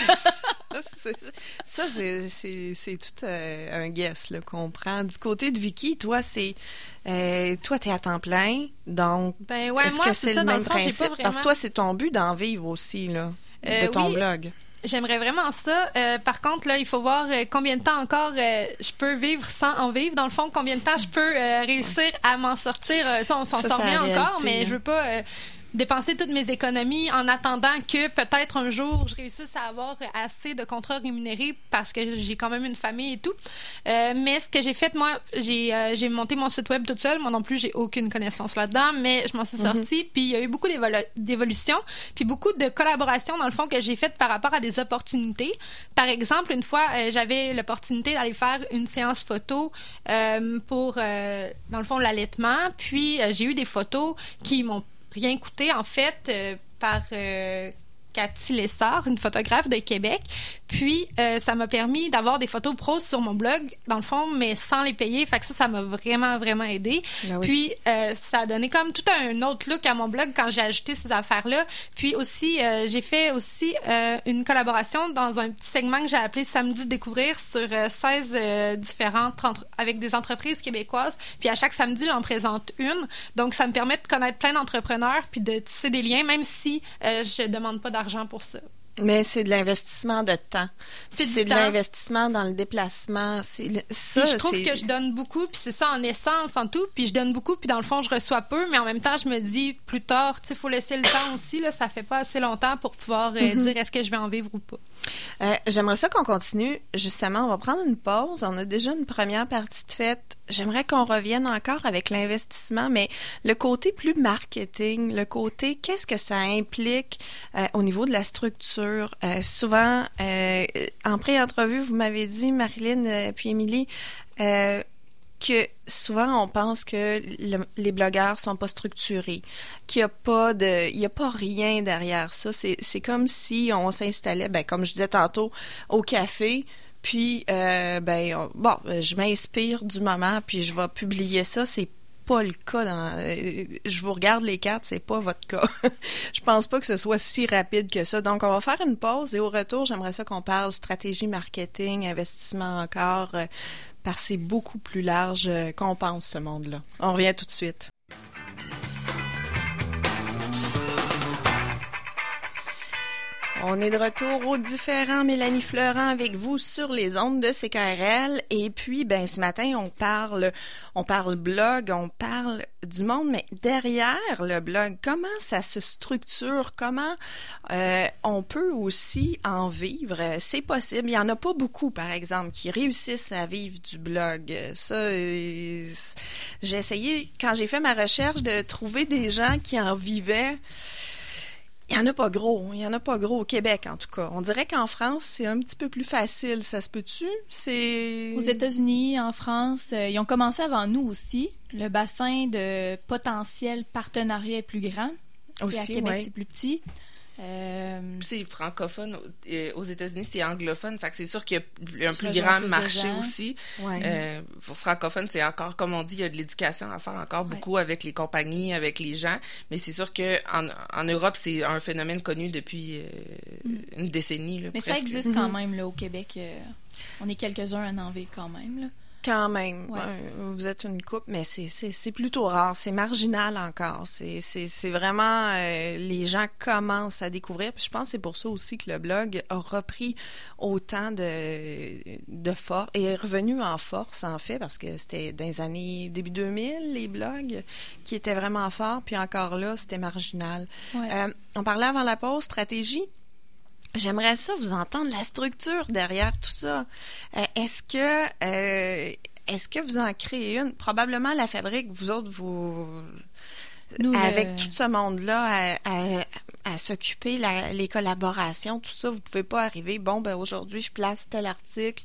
C'est- Ça, c'est, c'est, c'est tout euh, un guess là, qu'on prend. Du côté de Vicky, toi, c'est... Euh, toi, t'es à temps plein, donc... Ben ouais, est-ce moi, que c'est c'est ça, le dans même le fond, j'ai principe? pas Parce vraiment... que toi, c'est ton but d'en vivre aussi, là, Euh, de ton oui. blog. J'aimerais vraiment ça. Euh, par contre, là, il faut voir euh, combien de temps encore euh, je peux vivre sans en vivre. Dans le fond, combien de temps je peux euh, réussir à m'en sortir. Euh, ça, on s'en Ça, sort c'est la bien encore, réalité, mais hein. je veux pas euh, dépenser toutes mes économies en attendant que peut-être un jour je réussisse à avoir assez de contrats rémunérés parce que j'ai quand même une famille et tout. Euh, mais ce que j'ai fait, moi, j'ai euh, j'ai monté mon site web toute seule. Moi non plus, j'ai aucune connaissance là-dedans, mais je m'en suis sortie. Puis il y a eu beaucoup d'évolu- d'évolution, puis beaucoup de collaborations dans le fond que j'ai faites par rapport à des opportunités. Par exemple, une fois, euh, j'avais l'opportunité d'aller faire une séance photo euh, pour, euh, dans le fond, l'allaitement. Puis euh, j'ai eu des photos qui m'ont rien coûté, en fait, euh, par euh, Cathy Lessard, une photographe de Québec. Puis, euh, ça m'a permis d'avoir des photos pros sur mon blog, dans le fond, mais sans les payer. Fait que ça, ça m'a vraiment, vraiment aidé. Ah oui. Puis, euh, ça a donné comme tout un autre look à mon blog quand j'ai ajouté ces affaires-là. Puis aussi, euh, j'ai fait aussi euh, une collaboration dans un petit segment que j'ai appelé Samedi Découvrir sur euh, seize euh, différentes entre- avec des entreprises québécoises. Puis à chaque samedi, j'en présente une. Donc, ça me permet de connaître plein d'entrepreneurs puis de tisser des liens, même si euh, je demande pas d'argent pour ça. Mais c'est de l'investissement de temps. C'est Puis du c'est de temps. l'investissement dans le déplacement. C'est le- ça, Puis je trouve c'est... que je donne beaucoup, puis c'est ça en essence, en tout. Puis je donne beaucoup, puis dans le fond, je reçois peu, mais en même temps, je me dis plus tard, tu sais, il faut laisser le temps aussi. Là, ça fait pas assez longtemps pour pouvoir euh, dire est-ce que je vais en vivre ou pas. Euh, j'aimerais ça qu'on continue. Justement, on va prendre une pause. On a déjà une première partie de faite. J'aimerais qu'on revienne encore avec l'investissement, mais le côté plus marketing, le côté qu'est-ce que ça implique euh, au niveau de la structure. Euh, souvent, euh, en pré-entrevue, vous m'avez dit, Marilyn euh, puis Émilie, euh, que souvent on pense que le- les blogueurs sont pas structurés, qu'il y a pas de, il y a pas rien derrière ça. C'est, c'est comme si on s'installait, ben comme je disais tantôt, au café, puis euh, ben on- bon, je m'inspire du moment, puis je vais publier ça. C'est pas le cas. Dans, euh, je vous regarde les cartes, c'est pas votre cas. Je pense pas que ce soit si rapide que ça. Donc on va faire une pause et au retour, j'aimerais ça qu'on parle stratégie marketing, investissement encore. euh, parce que c'est beaucoup plus large euh, qu'on pense, ce monde-là. On revient tout de suite. On est de retour aux différents Mélanie Fleurant avec vous sur les ondes de C K R L. Et puis, ben, ce matin, on parle, on parle blog, on parle du monde, mais derrière le blog, comment ça se structure, comment euh, on peut aussi en vivre. C'est possible. Il y en a pas beaucoup, par exemple, qui réussissent à vivre du blog. Ça, euh, j'ai essayé, quand j'ai fait ma recherche, de trouver des gens qui en vivaient. Il n'y en a pas gros. Il n'y en a pas gros au Québec, en tout cas. On dirait qu'en France, c'est un petit peu plus facile. Ça se peut-tu? C'est... Aux États-Unis, en France, euh, ils ont commencé avant nous aussi. Le bassin de potentiel partenariat est plus grand. Puis à Aussi, Québec, ouais. c'est plus petit. Euh, C'est francophone. euh, Aux États-Unis, c'est anglophone. Fait que c'est sûr qu'il y a un Tu plus rejoins grand plus de marché gens. aussi. Ouais. Euh, francophone, c'est encore, comme on dit, il y a de l'éducation à faire encore Ouais. beaucoup avec les compagnies, avec les gens. Mais c'est sûr que en, en Europe, c'est un phénomène connu depuis euh, une décennie. Là, mais ça presque. existe quand même, là, au Québec. euh, on est quelques-uns à en vivre quand même, là. Quand même, Ouais. euh, vous êtes une couple, mais c'est, c'est, c'est plutôt rare, c'est marginal encore. C'est, c'est, c'est vraiment, euh, les gens commencent à découvrir. Puis je pense que c'est pour ça aussi que le blog a repris autant de, de force, et est revenu en force, en fait, parce que c'était dans les années, début deux mille, les blogs, qui étaient vraiment forts, puis encore là, c'était marginal. Ouais. Euh, on parlait avant la pause, stratégie. J'aimerais ça vous entendre la structure derrière tout ça. Euh, est-ce que euh, est-ce que vous en créez une? Probablement la fabrique, vous autres, vous Nous, avec le- tout ce monde-là à, à, à s'occuper, la, les collaborations, tout ça, vous pouvez pas arriver, bon, ben aujourd'hui, je place tel article.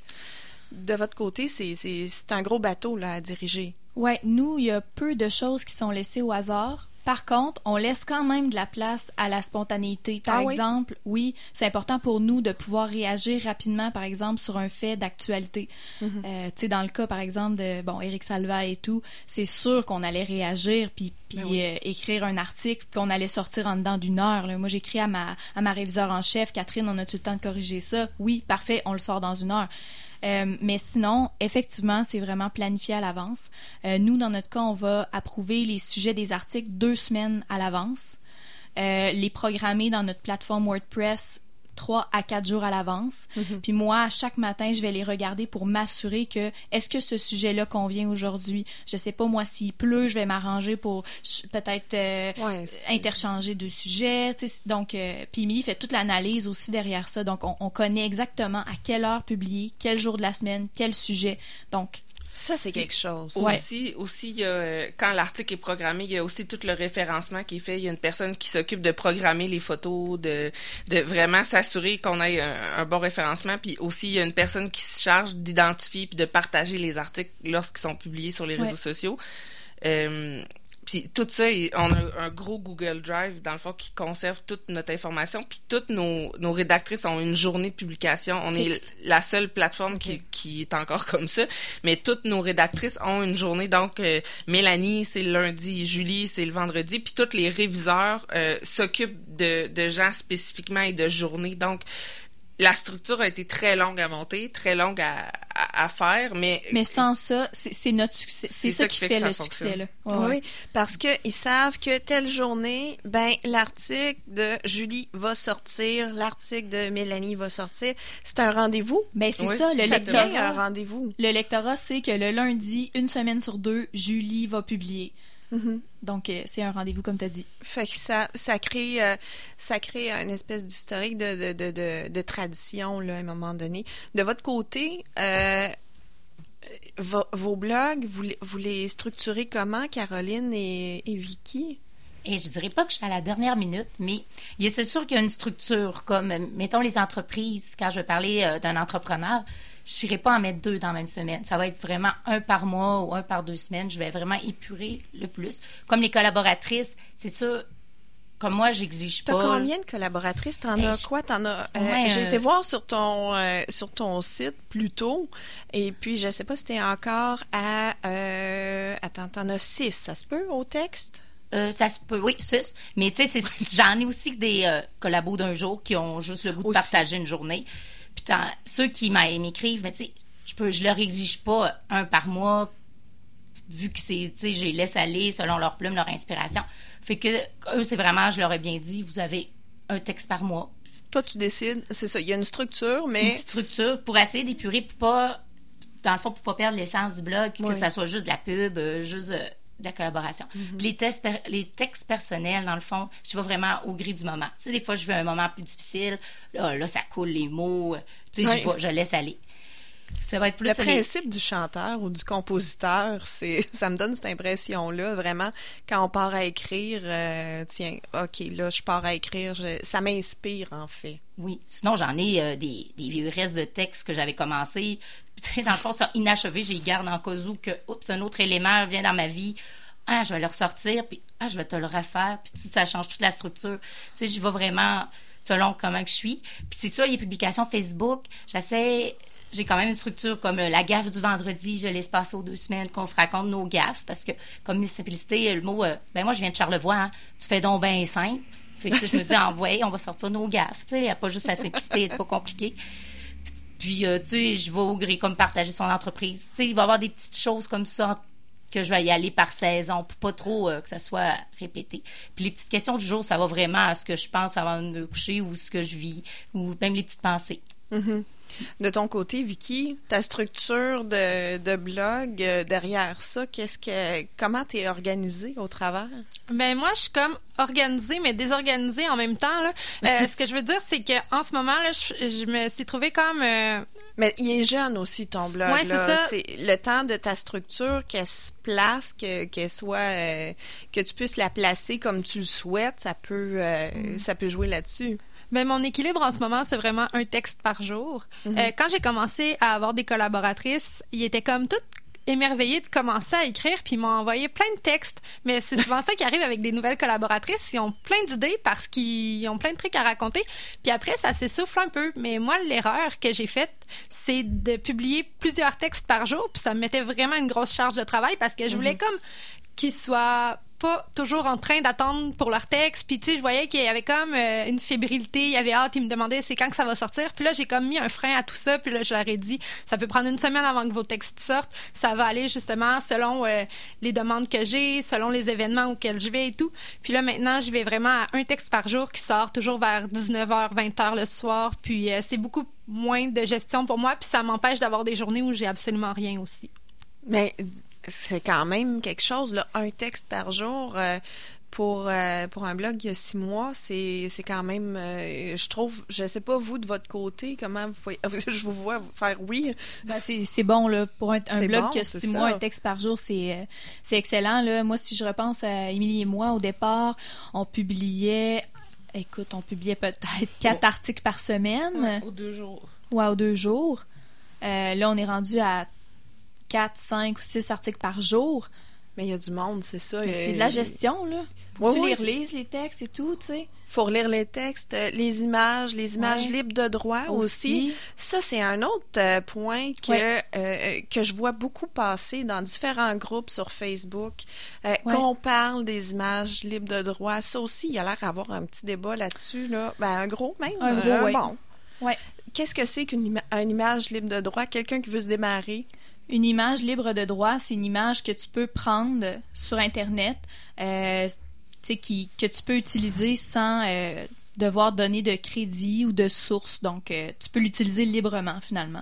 De votre côté, c'est, c'est, c'est un gros bateau là, à diriger. Ouais, nous, il y a peu de choses qui sont laissées au hasard. Par contre, on laisse quand même de la place à la spontanéité. Par Ah oui? exemple, oui, c'est important pour nous de pouvoir réagir rapidement, par exemple, sur un fait d'actualité. Mm-hmm. Euh, tu sais, dans le cas, par exemple, de, bon, Éric Salva et tout, c'est sûr qu'on allait réagir puis, puis Ben oui. euh, écrire un article qu'on allait sortir en dedans d'une heure. Là. Moi, j'écris à ma, à ma réviseure en chef, Catherine, on a-tu le temps de corriger ça? Oui, parfait, on le sort dans une heure. Euh, mais sinon, effectivement, c'est vraiment planifié à l'avance. Euh, nous, dans notre cas, on va approuver les sujets des articles deux semaines à l'avance, euh, les programmer dans notre plateforme WordPress trois à quatre jours à l'avance. Mm-hmm. Puis moi, chaque matin, je vais les regarder pour m'assurer que est-ce que ce sujet-là convient aujourd'hui? Je sais pas, moi, s'il pleut, je vais m'arranger pour ch- peut-être euh, Ouais, c'est- interchanger deux sujets. Tu sais, donc, euh, puis Émilie fait toute l'analyse aussi derrière ça. Donc, on, on connaît exactement à quelle heure publier, quel jour de la semaine, quel sujet. Donc, Ça, c'est quelque chose. Ouais. Aussi, aussi il y a, euh, quand l'article est programmé, il y a aussi tout le référencement qui est fait. Il y a une personne qui s'occupe de programmer les photos, de, de vraiment s'assurer qu'on ait un, un bon référencement. Puis aussi, il y a une personne qui se charge d'identifier puis de partager les articles lorsqu'ils sont publiés sur les Ouais. réseaux sociaux. Euh, Puis tout ça, il- on a un gros Google Drive, dans le fond, qui conserve toute notre information. Puis toutes nos, nos rédactrices ont une journée de publication. On Fixe. est la seule plateforme Ok. qui, qui est encore comme ça. Mais toutes nos rédactrices ont une journée. Donc, euh, Mélanie, c'est le lundi. Julie, c'est le vendredi. Puis tous les réviseurs euh, s'occupent de, de gens spécifiquement et de journées. Donc, la structure a été très longue à monter, très longue à, à, à faire, mais... mais sans ça, c'est c'est notre succès. C'est ça, qui fait, que ça le fonctionne. succès, là. Ouais, ouais. Oui, parce qu'ils savent que telle journée, ben l'article de Julie va sortir, l'article de Mélanie va sortir. C'est un rendez-vous. Ben, c'est Oui, ça, le Ça devient un lectorat. rendez-vous. Le lectorat sait que le lundi, une semaine sur deux, Julie va publier. Mhm. Donc, euh, c'est un rendez-vous, comme tu as dit. Fait que ça, ça crée, euh, ça crée une espèce d'historique de, de, de, de, de tradition, là, à un moment donné. De votre côté, euh, vo- vos blogs, vous, les- vous les structurez comment, Caroline et, et Vicky? Et je dirais pas que je suis à la dernière minute, mais il est- c'est sûr qu'il y a une structure, comme, euh, mettons, les entreprises. Quand je vais parler euh, d'un entrepreneur, je n'irai pas en mettre deux dans la même semaine. Ça va être vraiment un par mois ou un par deux semaines. Je vais vraiment épurer le plus. Comme les collaboratrices, c'est sûr, comme moi, j'exige T'as pas... combien de collaboratrices? T'en Ben, as je- quoi? T'en as, euh, Ouais, j'ai euh, été voir sur ton, euh, sur ton site plus tôt, et puis je sais pas si t'es encore à, euh, attends, t'en as six, ça se peut, au texte? Euh, ça se peut, oui, six. Mais tu sais, c'est- j'en ai aussi des euh, collabos d'un jour qui ont juste le goût de Aussi. partager une journée. Puis t'en- ceux qui m'a- m'écrivent, mais tu sais, je peux, je leur exige pas un par mois, vu que c'est, tu sais, je les laisse aller selon leur plume, leur inspiration. Fait que eux, c'est vraiment, je leur ai bien dit, vous avez un texte par mois, Toi, tu décides, c'est ça, il y a une structure, une mais petite structure pour essayer d'épurer, pour pas, dans le fond, pour pas perdre l'essence du blog, puis Oui. que ça soit juste de la pub, euh, juste euh, de la collaboration. Mm-hmm. Puis les, textes per- les textes personnels, dans le fond, je vais vraiment au gré du moment. Tu sais, des fois, je veux un moment plus difficile, là, là ça coule les mots, euh, tu sais, Oui. je, vais- je laisse aller. Ça va être plus le sur les- principe du chanteur ou du compositeur, c'est, ça me donne cette impression-là, vraiment, quand on part à écrire, euh, tiens, ok, là, je pars à écrire, je- ça m'inspire, en fait. Oui. Sinon, j'en ai euh, des, des vieux restes de textes que j'avais commencé. Puis, tu sais, dans le fond, c'est inachevé. J'ai garde en cas où que, oups, un autre élément vient dans ma vie. Ah, je vais le ressortir, puis ah, je vais te le refaire. Puis, tu sais, ça change toute la structure. Tu sais, je vais vraiment... selon comment que je suis. Puis c'est sûr, les publications Facebook, j'essaie... J'ai quand même une structure comme euh, la gaffe du vendredi, je laisse passer aux deux semaines qu'on se raconte nos gaffes, parce que comme Miss Simplicité, le mot, euh, ben moi je viens de Charlevoix, hein, tu fais donc bien simple. Fait que je me dis, ah, ouais, on va sortir nos gaffes. Tu sais, il n'y a pas juste la simplicité, c'est pas compliqué. Puis, euh, tu sais, je vais au gré comme partager son entreprise. Tu sais, il va y avoir des petites choses comme ça que je vais y aller par saison pour pas trop euh, que ça soit répété. Puis les petites questions du jour, ça va vraiment à ce que je pense avant de me coucher ou ce que je vis ou même les petites pensées. Mm-hmm. De ton côté, Vicky, ta structure de, de blog, euh, derrière ça, qu'est-ce que, comment t'es organisée au travers? Ben moi, je suis comme organisée, mais désorganisée en même temps, là. Euh, ce que je veux dire, c'est qu'en ce moment, là, je, je me suis trouvée comme... Euh, Mais il est jeune aussi, ton blog. Ouais, là. c'est ça. C'est le temps de ta structure, qu'elle se place, que, qu'elle soit, euh, que tu puisses la placer comme tu le souhaites, ça peut, euh, mm. ça peut jouer là-dessus. Ben, mon équilibre en ce moment, c'est vraiment un texte par jour. Mm-hmm. Euh, quand j'ai commencé à avoir des collaboratrices, ils étaient comme toutes émerveillés de commencer à écrire, puis ils m'ont envoyé plein de textes. Mais c'est souvent ça qui arrive avec des nouvelles collaboratrices. Ils ont plein d'idées parce qu'ils ont plein de trucs à raconter. Puis après, ça s'essouffle un peu. Mais moi, l'erreur que j'ai faite, c'est de publier plusieurs textes par jour. Puis ça me mettait vraiment une grosse charge de travail parce que je voulais mm-hmm. comme qu'ils soient pas toujours en train d'attendre pour leur texte. Puis tu sais, je voyais qu'il y avait comme euh, une fébrilité, il y avait hâte, ils me demandaient c'est quand que ça va sortir. Puis là, j'ai comme mis un frein à tout ça. Puis là, je leur ai dit, ça peut prendre une semaine avant que vos textes sortent. Ça va aller justement selon euh, les demandes que j'ai, selon les événements auxquels je vais et tout. Puis là, maintenant, je vais vraiment à un texte par jour qui sort toujours vers dix-neuf heures, vingt heures le soir. Puis euh, c'est beaucoup moins de gestion pour moi. Puis ça m'empêche d'avoir des journées où j'ai absolument rien aussi. Mais c'est quand même quelque chose, là, un texte par jour euh, pour, euh, pour un blog il y a six mois, c'est, c'est quand même, euh, je trouve, je sais pas, vous, de votre côté, comment vous voyez, je vous vois faire oui. Ben, c'est, c'est bon, là, pour un, un blog bon, qui a six mois, un texte par jour, c'est, euh, c'est excellent, là. Moi, si je repense à Émilie et moi, au départ, on publiait, écoute, on publiait peut-être quatre oh. articles par semaine. Ouais, aux deux jours. Ouais, aux deux jours. Euh, là, on est rendu à quatre, cinq ou six articles par jour. Mais il y a du monde, c'est ça. Mais c'est de la gestion, là. Faut ouais, que tu ouais, les c'est... relises, les textes et tout, tu sais. Faut relire les textes, les images, les images ouais. libres de droit aussi. aussi. Ça, c'est un autre euh, point que, ouais. euh, que je vois beaucoup passer dans différents groupes sur Facebook. Euh, ouais. Qu'on parle des images libres de droit, ça aussi, il y a l'air d'avoir un petit débat là-dessus, là. Ben, un gros même. Un gros, euh, ouais. Bon. Ouais. Qu'est-ce que c'est qu'une ima- une image libre de droit? Quelqu'un qui veut se démarrer? Une image libre de droit, c'est une image que tu peux prendre sur Internet, euh, qui, que tu peux utiliser sans euh, devoir donner de crédit ou de source. Donc, euh, tu peux l'utiliser librement, finalement.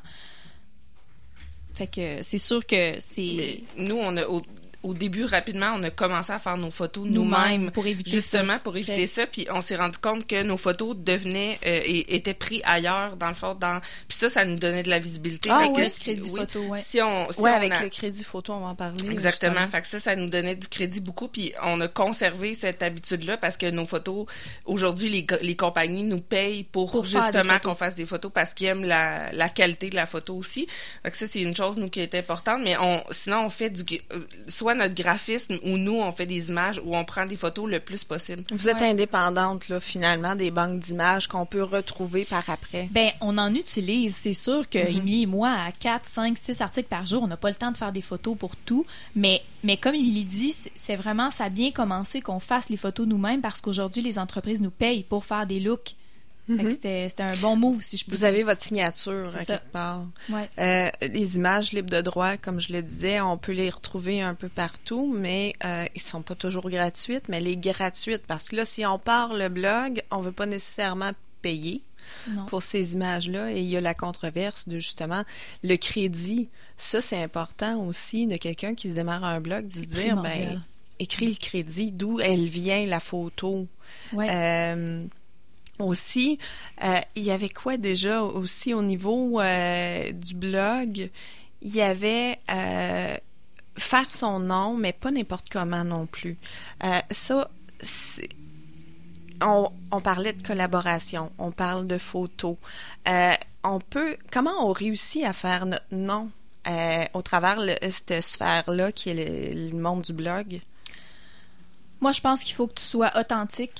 Fait que c'est sûr que c'est... Mais nous, on a... Au... Au début, rapidement, on a commencé à faire nos photos nous-mêmes, nous-mêmes pour éviter justement ça. pour éviter ça. Puis on s'est rendu compte que nos photos devenaient euh, et étaient prises ailleurs, dans le fond. Dans... Puis ça, ça nous donnait de la visibilité. Ah, parce ouais, que le si, crédit oui, photo, ouais. Si on, si ouais, on avec a... le crédit photo, on va en parler. Exactement. Justement. Fait que ça, ça nous donnait du crédit beaucoup. Puis on a conservé cette habitude-là parce que nos photos, aujourd'hui, les, les compagnies nous payent pour, pour justement qu'on fasse des photos parce qu'ils aiment la, la qualité de la photo aussi. Fait que ça, c'est une chose, nous, qui est importante. Mais on, sinon, on fait du... Soit notre graphisme où nous, on fait des images, où on prend des photos le plus possible. Vous êtes ouais. indépendante, là, finalement, des banques d'images qu'on peut retrouver par après. Ben, on en utilise. C'est sûr que mm-hmm. Émilie et moi, à quatre, cinq, six articles par jour, on n'a pas le temps de faire des photos pour tout. Mais, mais comme Émilie dit, c'est vraiment, ça a bien commencé qu'on fasse les photos nous-mêmes parce qu'aujourd'hui, les entreprises nous payent pour faire des looks. Mm-hmm. Fait que c'était, c'était un bon move, si je peux Vous dire. avez votre signature c'est à ça. quelque part. Ouais. Euh, les images libres de droit, comme je le disais, on peut les retrouver un peu partout, mais euh, ils sont pas toujours gratuites, mais les gratuites, parce que là, si on part le blog, on veut pas nécessairement payer non. pour ces images-là, et il y a la controverse de justement le crédit. Ça, c'est important aussi de quelqu'un qui se démarre un blog, de c'est dire, primordial. ben, écris le crédit, d'où elle vient, la photo. Ouais. Euh, Aussi, euh, il y avait quoi déjà aussi au niveau euh, du blog? Il y avait euh, faire son nom, mais pas n'importe comment non plus. Euh, ça, c'est, on, on parlait de collaboration, on parle de photos. Euh, on peut, comment on réussit à faire notre nom euh, au travers de cette sphère-là qui est le, le monde du blog? Moi, je pense qu'il faut que tu sois authentique.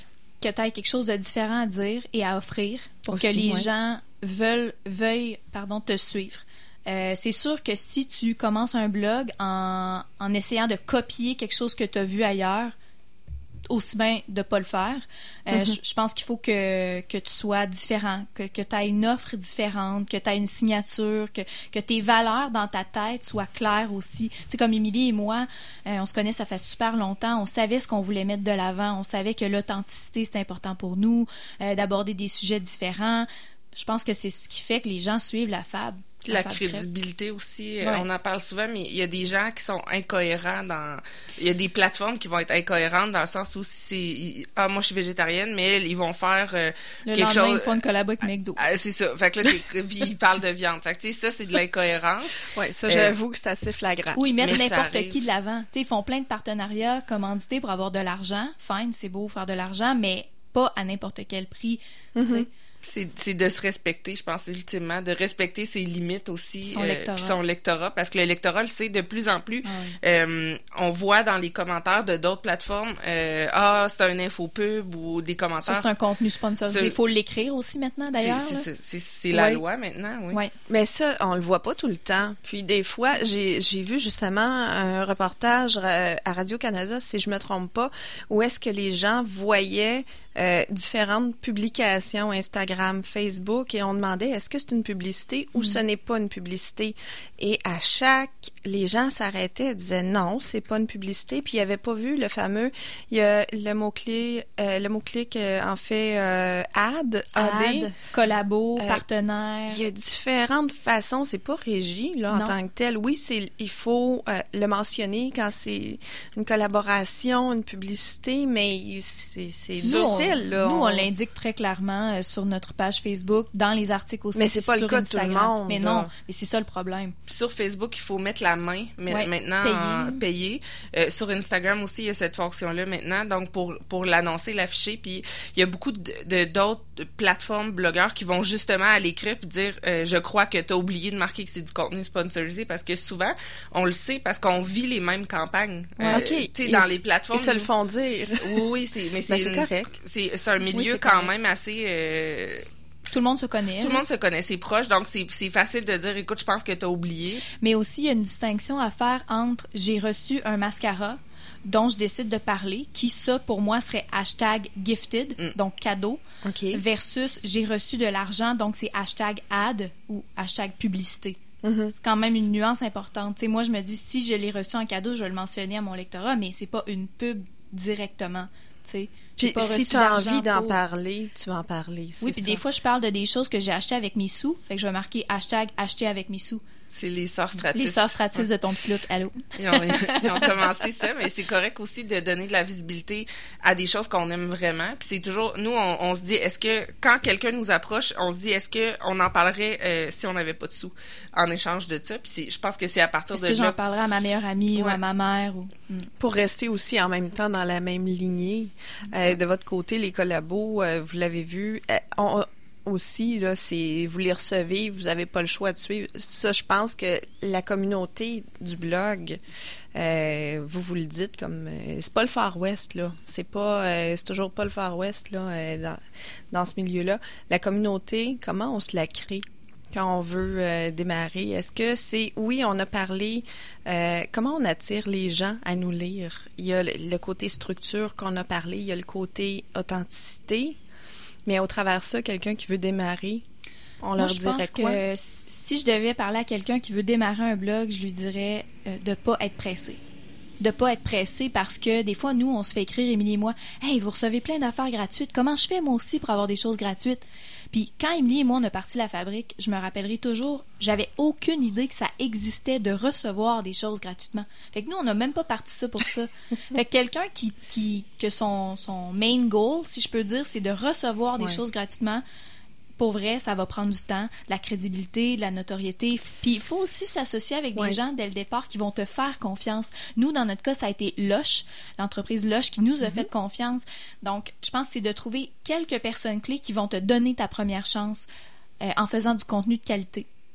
que tu aies quelque chose de différent à dire et à offrir pour Aussi, que les ouais. gens veulent, veuillent pardon, te suivre. Euh, c'est sûr que si tu commences un blog en, en essayant de copier quelque chose que tu as vu ailleurs, aussi bien de ne pas le faire. Euh, Mm-hmm. je, je pense qu'il faut que, que tu sois différent, que, que tu aies une offre différente, que tu aies une signature, que, que tes valeurs dans ta tête soient claires aussi. Tu sais, comme Émilie et moi, euh, on se connaît, ça fait super longtemps. On savait ce qu'on voulait mettre de l'avant. On savait que l'authenticité, c'est important pour nous, euh, d'aborder des sujets différents. Je pense que c'est ce qui fait que les gens suivent la Fab. La Fab crédibilité aussi, Ouais. euh, on en parle souvent, mais il y a des gens qui sont incohérents dans... Il y a des plateformes qui vont être incohérentes dans le sens où si c'est... Ah, moi, je suis végétarienne, mais ils vont faire euh, Le quelque lendemain, chose... ils font une collab avec McDo. Ah, c'est ça. Fait que là, t'es- puis ils parlent de viande. Fait que, tu sais, ça, c'est de l'incohérence. Oui, ça, Euh, j'avoue que c'est assez flagrant. Ou ils mettent Mais ça n'importe arrive. qui de l'avant. Tu sais, ils font plein de partenariats commandités pour avoir de l'argent. Fine, c'est beau faire de l'argent, mais pas à n'importe quel prix. tu sais. C'est, c'est de se respecter, je pense, ultimement, de respecter ses limites aussi. Son euh, lectorat. puis son lectorat, parce que le lectorat le sait de plus en plus. Ah oui. Euh, on voit dans les commentaires de d'autres plateformes, euh, ah, c'est un infopub ou des Ça, commentaires. c'est un contenu sponsorisé. C'est- Il faut l'écrire aussi maintenant, d'ailleurs. C'est, là. c'est, c'est, c'est la Ouais. loi maintenant, oui. Ouais. Mais ça, on le voit pas tout le temps. Puis des fois, j'ai j'ai vu justement un reportage euh, à Radio-Canada, si je me trompe pas, où est-ce que les gens voyaient euh, différentes publications Instagram, Facebook, et on demandait est-ce que c'est une publicité ou ce n'est pas une publicité. Et à chaque, les gens s'arrêtaient et disaient non, c'est pas une publicité. Puis ils n'avaient pas vu le fameux, il y a le mot-clé, euh, le mot-clé que, en fait euh, ad, A D. Ad, collabo, Euh, partenaire. Il y a différentes façons, c'est pas régi là en Non. tant que tel. Oui, c'est il faut euh, le mentionner quand c'est une collaboration, une publicité, mais c'est c'est Nous, on, difficile là. nous, on l'indique très clairement euh, sur notre page Facebook, dans les articles aussi. Mais c'est pas le sur cas de tout le Instagram. monde, Mais là. non, mais c'est ça le problème. Sur Facebook, il faut mettre la main mais Ouais, maintenant payer. en payer. Euh, sur Instagram aussi, il y a cette fonction-là maintenant. Donc, pour, pour l'annoncer, l'afficher. Puis, il y a beaucoup de, de- d'autres plateformes, blogueurs qui vont justement aller écrire puis dire euh, je crois que tu as oublié de marquer que c'est du contenu sponsorisé parce que souvent, on le sait parce qu'on vit les mêmes campagnes. Euh, OK. Tu sais, Ils dans s- les plateformes. Ils se le font dire. Oui, oui, c'est, mais c'est, Ben, c'est une- correct. C'est, c'est un milieu c'est quand correct. même assez... euh, Tout le monde se connaît. tout le là. monde se connaît, c'est proche, donc c'est, c'est facile de dire, écoute, je pense que t'as oublié. Mais aussi, il y a une distinction à faire entre j'ai reçu un mascara dont je décide de parler, qui ça, pour moi, serait hashtag gifted, Mm. donc cadeau, OK. versus j'ai reçu de l'argent, donc c'est hashtag ad ou hashtag publicité. Mhm. C'est quand même une nuance importante. Tu sais, moi, je me dis, si je l'ai reçu en cadeau, je vais le mentionner à mon lectorat, mais c'est pas une pub directement. Tu sais, j'ai Puis pas si reçu tu as d'argent envie d'en pour- parler, tu vas en parler. Oui, c'est puis ça. des fois, je parle de des choses que j'ai achetées avec mes sous. Fait que je vais marquer hashtag acheter avec mes sous. C'est les sœurs Stratis. Les sœurs Stratis de ton petit look. Allô? Ils ont, ils ont commencé ça, mais c'est correct aussi de donner de la visibilité à des choses qu'on aime vraiment. Puis c'est toujours, nous, on, on se dit, est-ce que quand quelqu'un nous approche, on se dit, est-ce que on en parlerait euh, si on n'avait pas de sous en échange de ça. Puis c'est, je pense que c'est à partir Est-ce de que j'en là. parlerai à ma meilleure amie ou Ouais. à ma mère? Ou... Hmm. Pour rester aussi en même temps dans la même lignée, euh, de votre côté, les collabos, euh, vous l'avez vu, euh, on- aussi, là, c'est vous les recevez, vous n'avez pas le choix de suivre. Ça, je pense que la communauté du blog, euh, vous vous le dites comme euh, c'est pas le Far West, là. C'est pas euh, c'est toujours pas le Far West là, euh, dans, dans ce milieu-là. La communauté, comment on se la crée quand on veut euh, démarrer? Est-ce que c'est... Oui, on a parlé... euh, comment on attire les gens à nous lire? Il y a le, le côté structure qu'on a parlé, il y a le côté authenticité, mais au travers de ça, quelqu'un qui veut démarrer, on Moi, leur je dirait pense quoi? que s- si je devais parler à quelqu'un qui veut démarrer un blog, je lui dirais euh, de pas être pressé. De pas être pressé parce que des fois, nous, on se fait écrire, Émilie et moi, « Hey, vous recevez plein d'affaires gratuites. Comment je fais, moi aussi, pour avoir des choses gratuites? » Puis quand Émilie et moi, on a parti la fabrique, je me rappellerai toujours, j'avais aucune idée que ça existait de recevoir des choses gratuitement. Fait que nous, on n'a même pas parti ça pour ça. Fait que quelqu'un qui, qui, que son, son main goal, si je peux dire, c'est de recevoir des Ouais. choses gratuitement, pour vrai, ça va prendre du temps, de la crédibilité, de la notoriété. Puis il faut aussi s'associer avec Ouais. des gens dès le départ qui vont te faire confiance. Nous, dans notre cas, ça a été Lush, l'entreprise Lush qui nous a fait confiance. Donc, je pense que c'est de trouver quelques personnes clés qui vont te donner ta première chance euh, en faisant du contenu de qualité.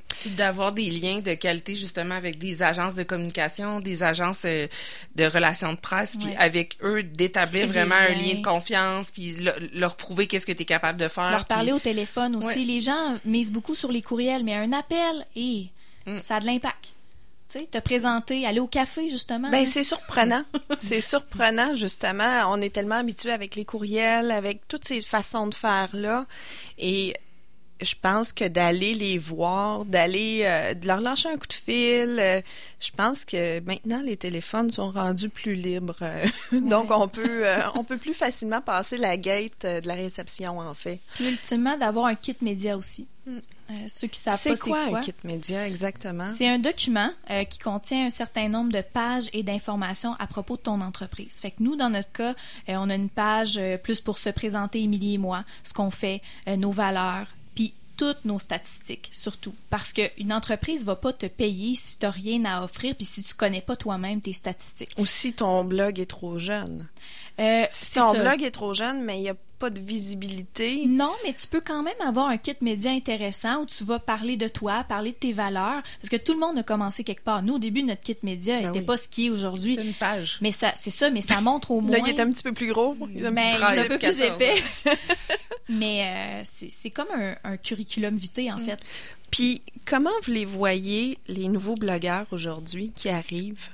Puis d'avoir des liens de qualité justement avec des agences de communication, des agences euh, de relations de presse, puis Ouais. avec eux d'établir C'est vraiment des un liens. lien de confiance, puis le- leur prouver qu'est-ce que tu es capable de faire. Leur parler puis- au téléphone aussi. Ouais. Les gens misent beaucoup sur les courriels, mais un appel, et Mm. ça a de l'impact. Tu sais, te présenter, aller au café, justement. Ben là. c'est surprenant. C'est surprenant, justement. On est tellement habitué avec les courriels, avec toutes ces façons de faire-là. Et je pense que d'aller les voir, d'aller, euh, de leur lâcher un coup de fil, euh, je pense que maintenant, les téléphones sont rendus plus libres. euh, Donc, on peut, euh, on peut plus facilement passer la gate euh, de la réception, en fait. Puis, ultimement, d'avoir un kit média aussi. Mm. Euh, ceux qui savent C'est pas quoi c'est quoi. un kit média, exactement? C'est un document euh, qui contient un certain nombre de pages et d'informations à propos de ton entreprise. Fait que nous, dans notre cas, euh, on a une page euh, plus pour se présenter, Émilie et moi, ce qu'on fait, euh, nos valeurs, puis toutes nos statistiques, surtout. Parce qu'une entreprise va pas te payer si tu n'as rien à offrir, puis si tu connais pas toi-même tes statistiques. Ou si ton blog est trop jeune. Euh, Si c'est ton ça. blog est trop jeune, mais il n'y a pas de visibilité. Non, mais tu peux quand même avoir un kit média intéressant où tu vas parler de toi, parler de tes valeurs, parce que tout le monde a commencé quelque part. Nous, au début, notre kit média Ben n'était oui. pas ce qui est aujourd'hui. C'est une page. Mais ça, c'est ça, mais ça montre au moins. Là, il est un petit peu plus gros. Il est un Ben, petit il peu- est un treize, peu plus quatorze. épais. Mais euh, c'est, c'est comme un, un curriculum vitae, en fait. Puis, comment vous les voyez, les nouveaux blogueurs aujourd'hui qui arrivent?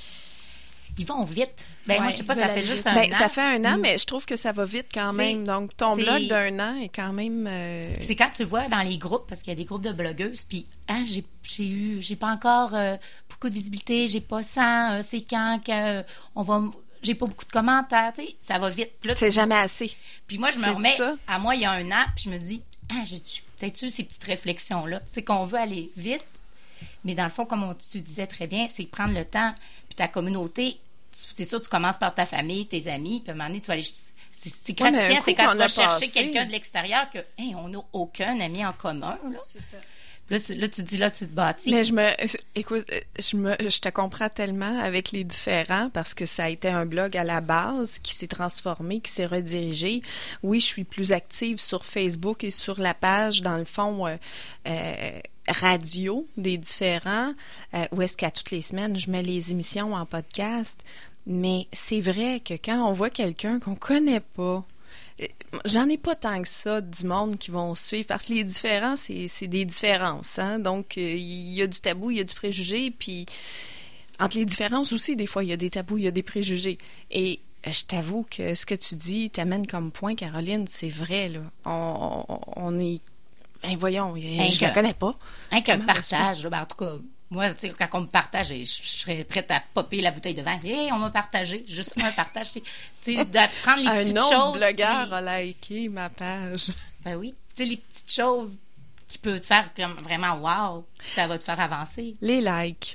Ils vont vite. Ben, Ouais, moi, je sais pas, ils ça veulent fait aller juste vite. un Ben, an. ça fait un an, Mm. mais je trouve que ça va vite quand C'est- même. Donc, ton c'est- blog d'un an est quand même... euh, C'est quand tu le vois dans les groupes, parce qu'il y a des groupes de blogueuses, puis hein, j'ai, j'ai eu, j'ai pas encore euh, beaucoup de visibilité, j'ai pas cent, euh, c'est quand que euh, on va, j'ai pas beaucoup de commentaires, tu sais, ça va vite. Puis là, C'est jamais assez. puis moi, je me c'est remets ça. à moi il y a un an, puis je me dis, ah, j'ai peut-être eu ces petites réflexions-là. C'est qu'on veut aller vite, mais dans le fond, comme on, tu disais très bien, c'est prendre le temps, puis ta communauté, tu- c'est sûr, tu commences par ta famille, tes amis, puis à un moment donné, tu vas aller... C'est, c'est Ouais, mais un gratifiant, coup c'est quand qu'on tu vas a chercher passé- quelqu'un de l'extérieur que, hey, on n'a aucun ami en commun, là. C'est ça. Là, tu, là, tu te dis, là, tu te bâtis. Mais je me... Écoute, je, me, je te comprends tellement avec les différents parce que ça a été un blog à la base qui s'est transformé, qui s'est redirigé. Oui, je suis plus active sur Facebook et sur la page, dans le fond... Euh, euh, radio des différents, euh, où est-ce qu'à toutes les semaines, je mets les émissions en podcast. Mais c'est vrai que quand on voit quelqu'un qu'on connaît pas, euh, j'en ai pas tant que ça du monde qui vont suivre, parce que les différents, c'est, c'est des différences. Hein? Donc, euh, il y a du tabou, il y a du préjugé, puis entre les différences aussi, des fois, il y a des tabous, il y a des préjugés. Et je t'avoue que ce que tu dis t'amène comme point, Caroline, c'est vrai, là. On, on, on est... Ben voyons, Hey, je la que- connais pas. Hein, qu'un Comment ça se partage, là, ben, en tout cas, moi, tu sais, quand on me partage, je, je serais prête à popper la bouteille de vin. Hé, on m'a partagé, juste un partage. Tu sais, de prendre les Un petites autre choses. blogueur les- a liké ma page. Ben oui. Tu sais, les petites choses qui peuvent te faire comme vraiment wow, ça va te faire avancer. Les likes.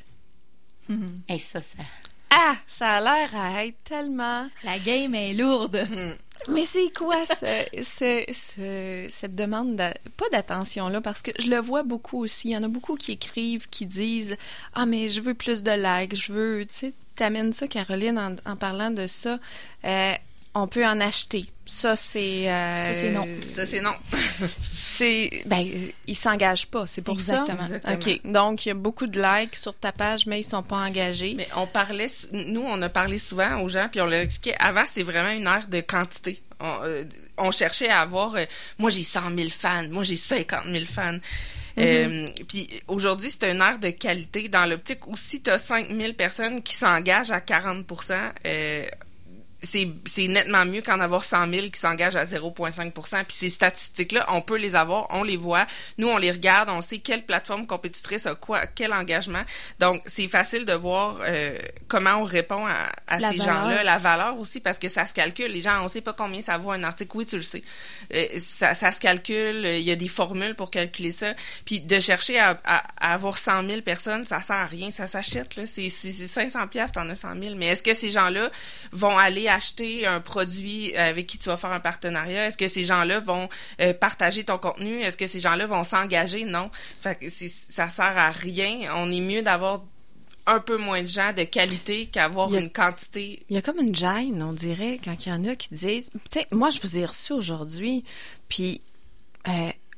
Et ça, ça. Ah, ça a l'air à être tellement... La game est lourde. Mais c'est quoi ce, ce, ce- cette demande, d'a- pas d'attention-là, parce que je le vois beaucoup aussi. Il y en a beaucoup qui écrivent, qui disent « Ah, mais je veux plus de likes, je veux... » Tu sais, t'amènes ça, Caroline, en, en parlant de ça. Euh, on peut en acheter. Ça, c'est... euh, Ça, c'est non. Ça, c'est non. C'est... Ben, ils s'engagent pas, c'est pour Exactement. ça? Exactement. OK. Donc, il y a beaucoup de likes sur ta page, mais ils sont pas engagés. Mais on parlait, sou- nous, on a parlé souvent aux gens, puis on leur expliquait, avant, c'est vraiment une ère de quantité. On, euh, on cherchait à avoir, euh, moi, j'ai cent mille fans, moi, j'ai cinquante mille fans. Euh, puis aujourd'hui, c'est une ère de qualité dans l'optique où si tu as cinq mille personnes qui s'engagent à quarante pour cent, euh, c'est, c'est nettement mieux qu'en avoir cent mille qui s'engagent à zéro virgule cinq pour cent. Puis ces statistiques-là, on peut les avoir, on les voit. Nous, on les regarde, on sait quelle plateforme compétitrice a quoi, quel engagement. Donc, c'est facile de voir euh, comment on répond à, à La ces valeur. gens-là. La valeur aussi, parce que ça se calcule. Les gens, on sait pas combien ça vaut un article. Oui, tu le sais. Euh, ça, ça se calcule. Il y a des formules pour calculer ça. Puis de chercher à, à, à avoir cent mille personnes, ça sert à rien. Ça s'achète, là. C'est, c'est, c'est cinq cents piastres, t'en as cent mille. Mais est-ce que ces gens-là vont aller acheter un produit avec qui tu vas faire un partenariat? Est-ce que ces gens-là vont euh, partager ton contenu? Est-ce que ces gens-là vont s'engager? Non. Fait que c'est, ça sert à rien. On est mieux d'avoir un peu moins de gens de qualité qu'avoir Il y a- une quantité. Il y a comme une gêne, on dirait, quand il y en a qui disent... Tu sais, moi, je vous ai reçu aujourd'hui, puis euh,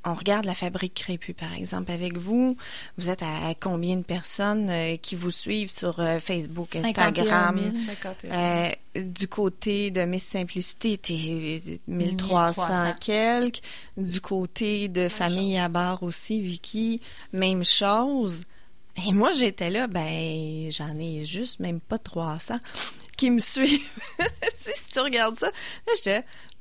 on regarde la Fabrique Crépue, par exemple, avec vous, vous êtes à, à combien de personnes euh, qui vous suivent sur euh, Facebook, Instagram? cinquante et un mille. Euh, du côté de Miss Simplicité, t'es mille trois cents quelques. Du côté de même Famille chose. À barre aussi, Vicky, même chose. Et moi, j'étais là, ben, j'en ai juste même pas trois cents qui me suivent. Si tu regardes ça, là, j'étais,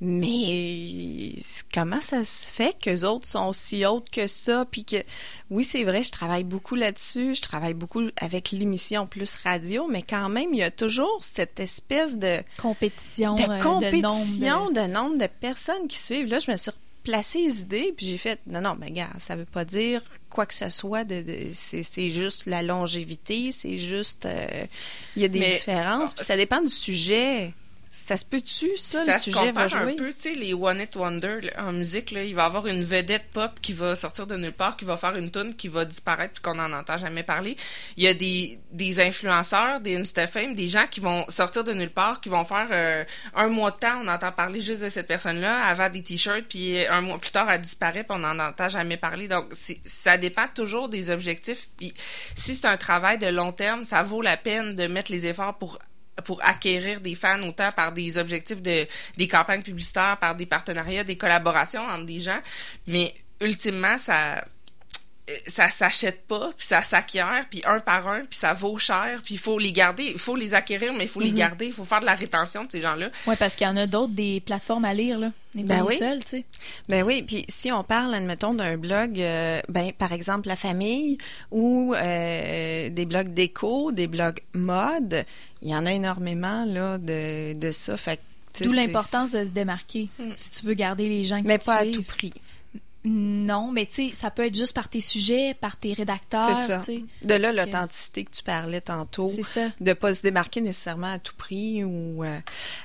mais comment ça se fait qu'eux autres sont si hautes que ça? Puis que, oui, c'est vrai, je travaille beaucoup là-dessus, je travaille beaucoup avec l'émission Plus Radio, mais quand même, il y a toujours cette espèce de compétition, de, euh, compétition de, nombre de... de nombre de personnes qui suivent. Là, je me suis replacée les idées, puis j'ai fait, non, non, mais gars, ça veut pas dire quoi que ce soit, de, de c'est, c'est juste la longévité, c'est juste, euh, il y a des mais, différences, puis ça dépend du sujet. Ça se peut-tu, ça, ça le sujet va jouer? Ça se compare un peu, tu sais, les One Hit Wonder là, en musique, là, il va y avoir une vedette pop qui va sortir de nulle part, qui va faire une tune qui va disparaître puis qu'on n'en entend jamais parler. Il y a des, des influenceurs, des Instafame, des gens qui vont sortir de nulle part, qui vont faire euh, un mois de temps, on entend parler juste de cette personne-là, avant des t-shirts, puis un mois plus tard, elle disparaît puis on n'en entend jamais parler. Donc, c'est, ça dépend toujours des objectifs. Puis, si c'est un travail de long terme, ça vaut la peine de mettre les efforts pour pour acquérir des fans autant par des objectifs de des campagnes publicitaires, par des partenariats, des collaborations entre des gens, mais ultimement ça ça s'achète pas, puis ça s'acquiert, puis un par un, puis ça vaut cher, puis il faut les garder, il faut les acquérir, mais il faut mm-hmm. les garder, il faut faire de la rétention de ces gens-là. Oui, parce qu'il y en a d'autres, des plateformes à lire, là. On n'est pas ben les oui. seuls, tu sais. Ben oui, puis si on parle, admettons, d'un blog, euh, ben par exemple La Famille, ou euh, des blogs déco, des blogs mode, il y en a énormément, là, de, de ça, fait que d'où l'importance de se démarquer, mm. si tu veux garder les gens qui mais te pas suivent. À tout prix. Non, mais tu sais, ça peut être juste par tes sujets, par tes rédacteurs. C'est ça. T'sais. De là, l'authenticité que tu parlais tantôt. C'est ça. De pas se démarquer nécessairement à tout prix. Ou euh,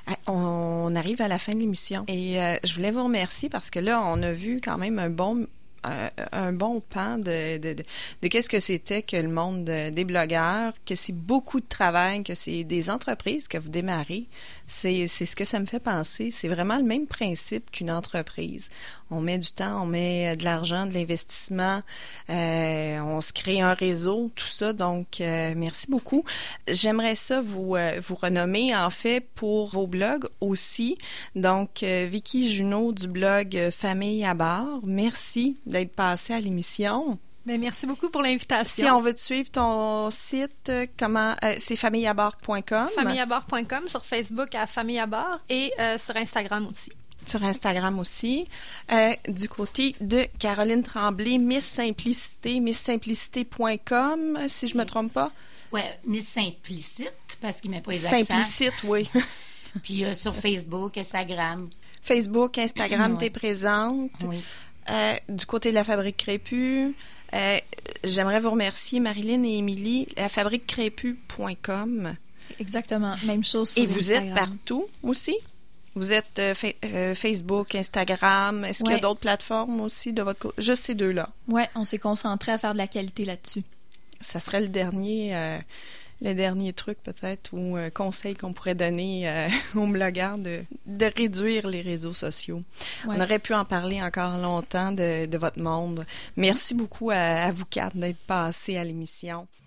on arrive à la fin de l'émission. Et euh, je voulais vous remercier parce que là, on a vu quand même un bon... Un, un bon pan de, de, de, de qu'est-ce que c'était que le monde de, des blogueurs, que c'est beaucoup de travail, que c'est des entreprises que vous démarrez. C'est, c'est ce que ça me fait penser. C'est vraiment le même principe qu'une entreprise. On met du temps, on met de l'argent, de l'investissement, euh, on se crée un réseau, tout ça. Donc, euh, merci beaucoup. J'aimerais ça vous euh, vous renommer, en fait, pour vos blogs aussi. Donc, euh, Vicky Junot du blog euh, Famille à barre, merci d'être passée à l'émission. Bien, merci beaucoup pour l'invitation. Si on veut te suivre, ton site, euh, comment euh, c'est famille à barre point com. famille à barre point com, sur Facebook à Famille à barre et euh, sur Instagram aussi. Sur Instagram aussi. Euh, du côté de Caroline Tremblay, Miss Simplicité, miss simplicité point com, si je me trompe pas. Oui, Miss Simplicite, parce qu'il ne met pas les accents. Simplicite, oui. Puis euh, sur Facebook, Instagram. Facebook, Instagram, ouais. T'es présente. Oui. Euh, du côté de la Fabrique Crépue, euh, j'aimerais vous remercier, Marilyn et Émilie, la fabrique crépue point com. Exactement, même chose sur Et vous Instagram. êtes partout aussi? Vous êtes euh, fa- euh, Facebook, Instagram. Est-ce ouais. qu'il y a d'autres plateformes aussi de votre côté? Juste ces deux-là. Oui, on s'est concentré à faire de la qualité là-dessus. Ça serait le dernier, euh, le dernier truc peut-être ou euh, conseil qu'on pourrait donner euh, aux blogueurs de, de réduire les réseaux sociaux. Ouais. On aurait pu en parler encore longtemps de, de votre monde. Merci beaucoup à, à vous quatre d'être passés à l'émission.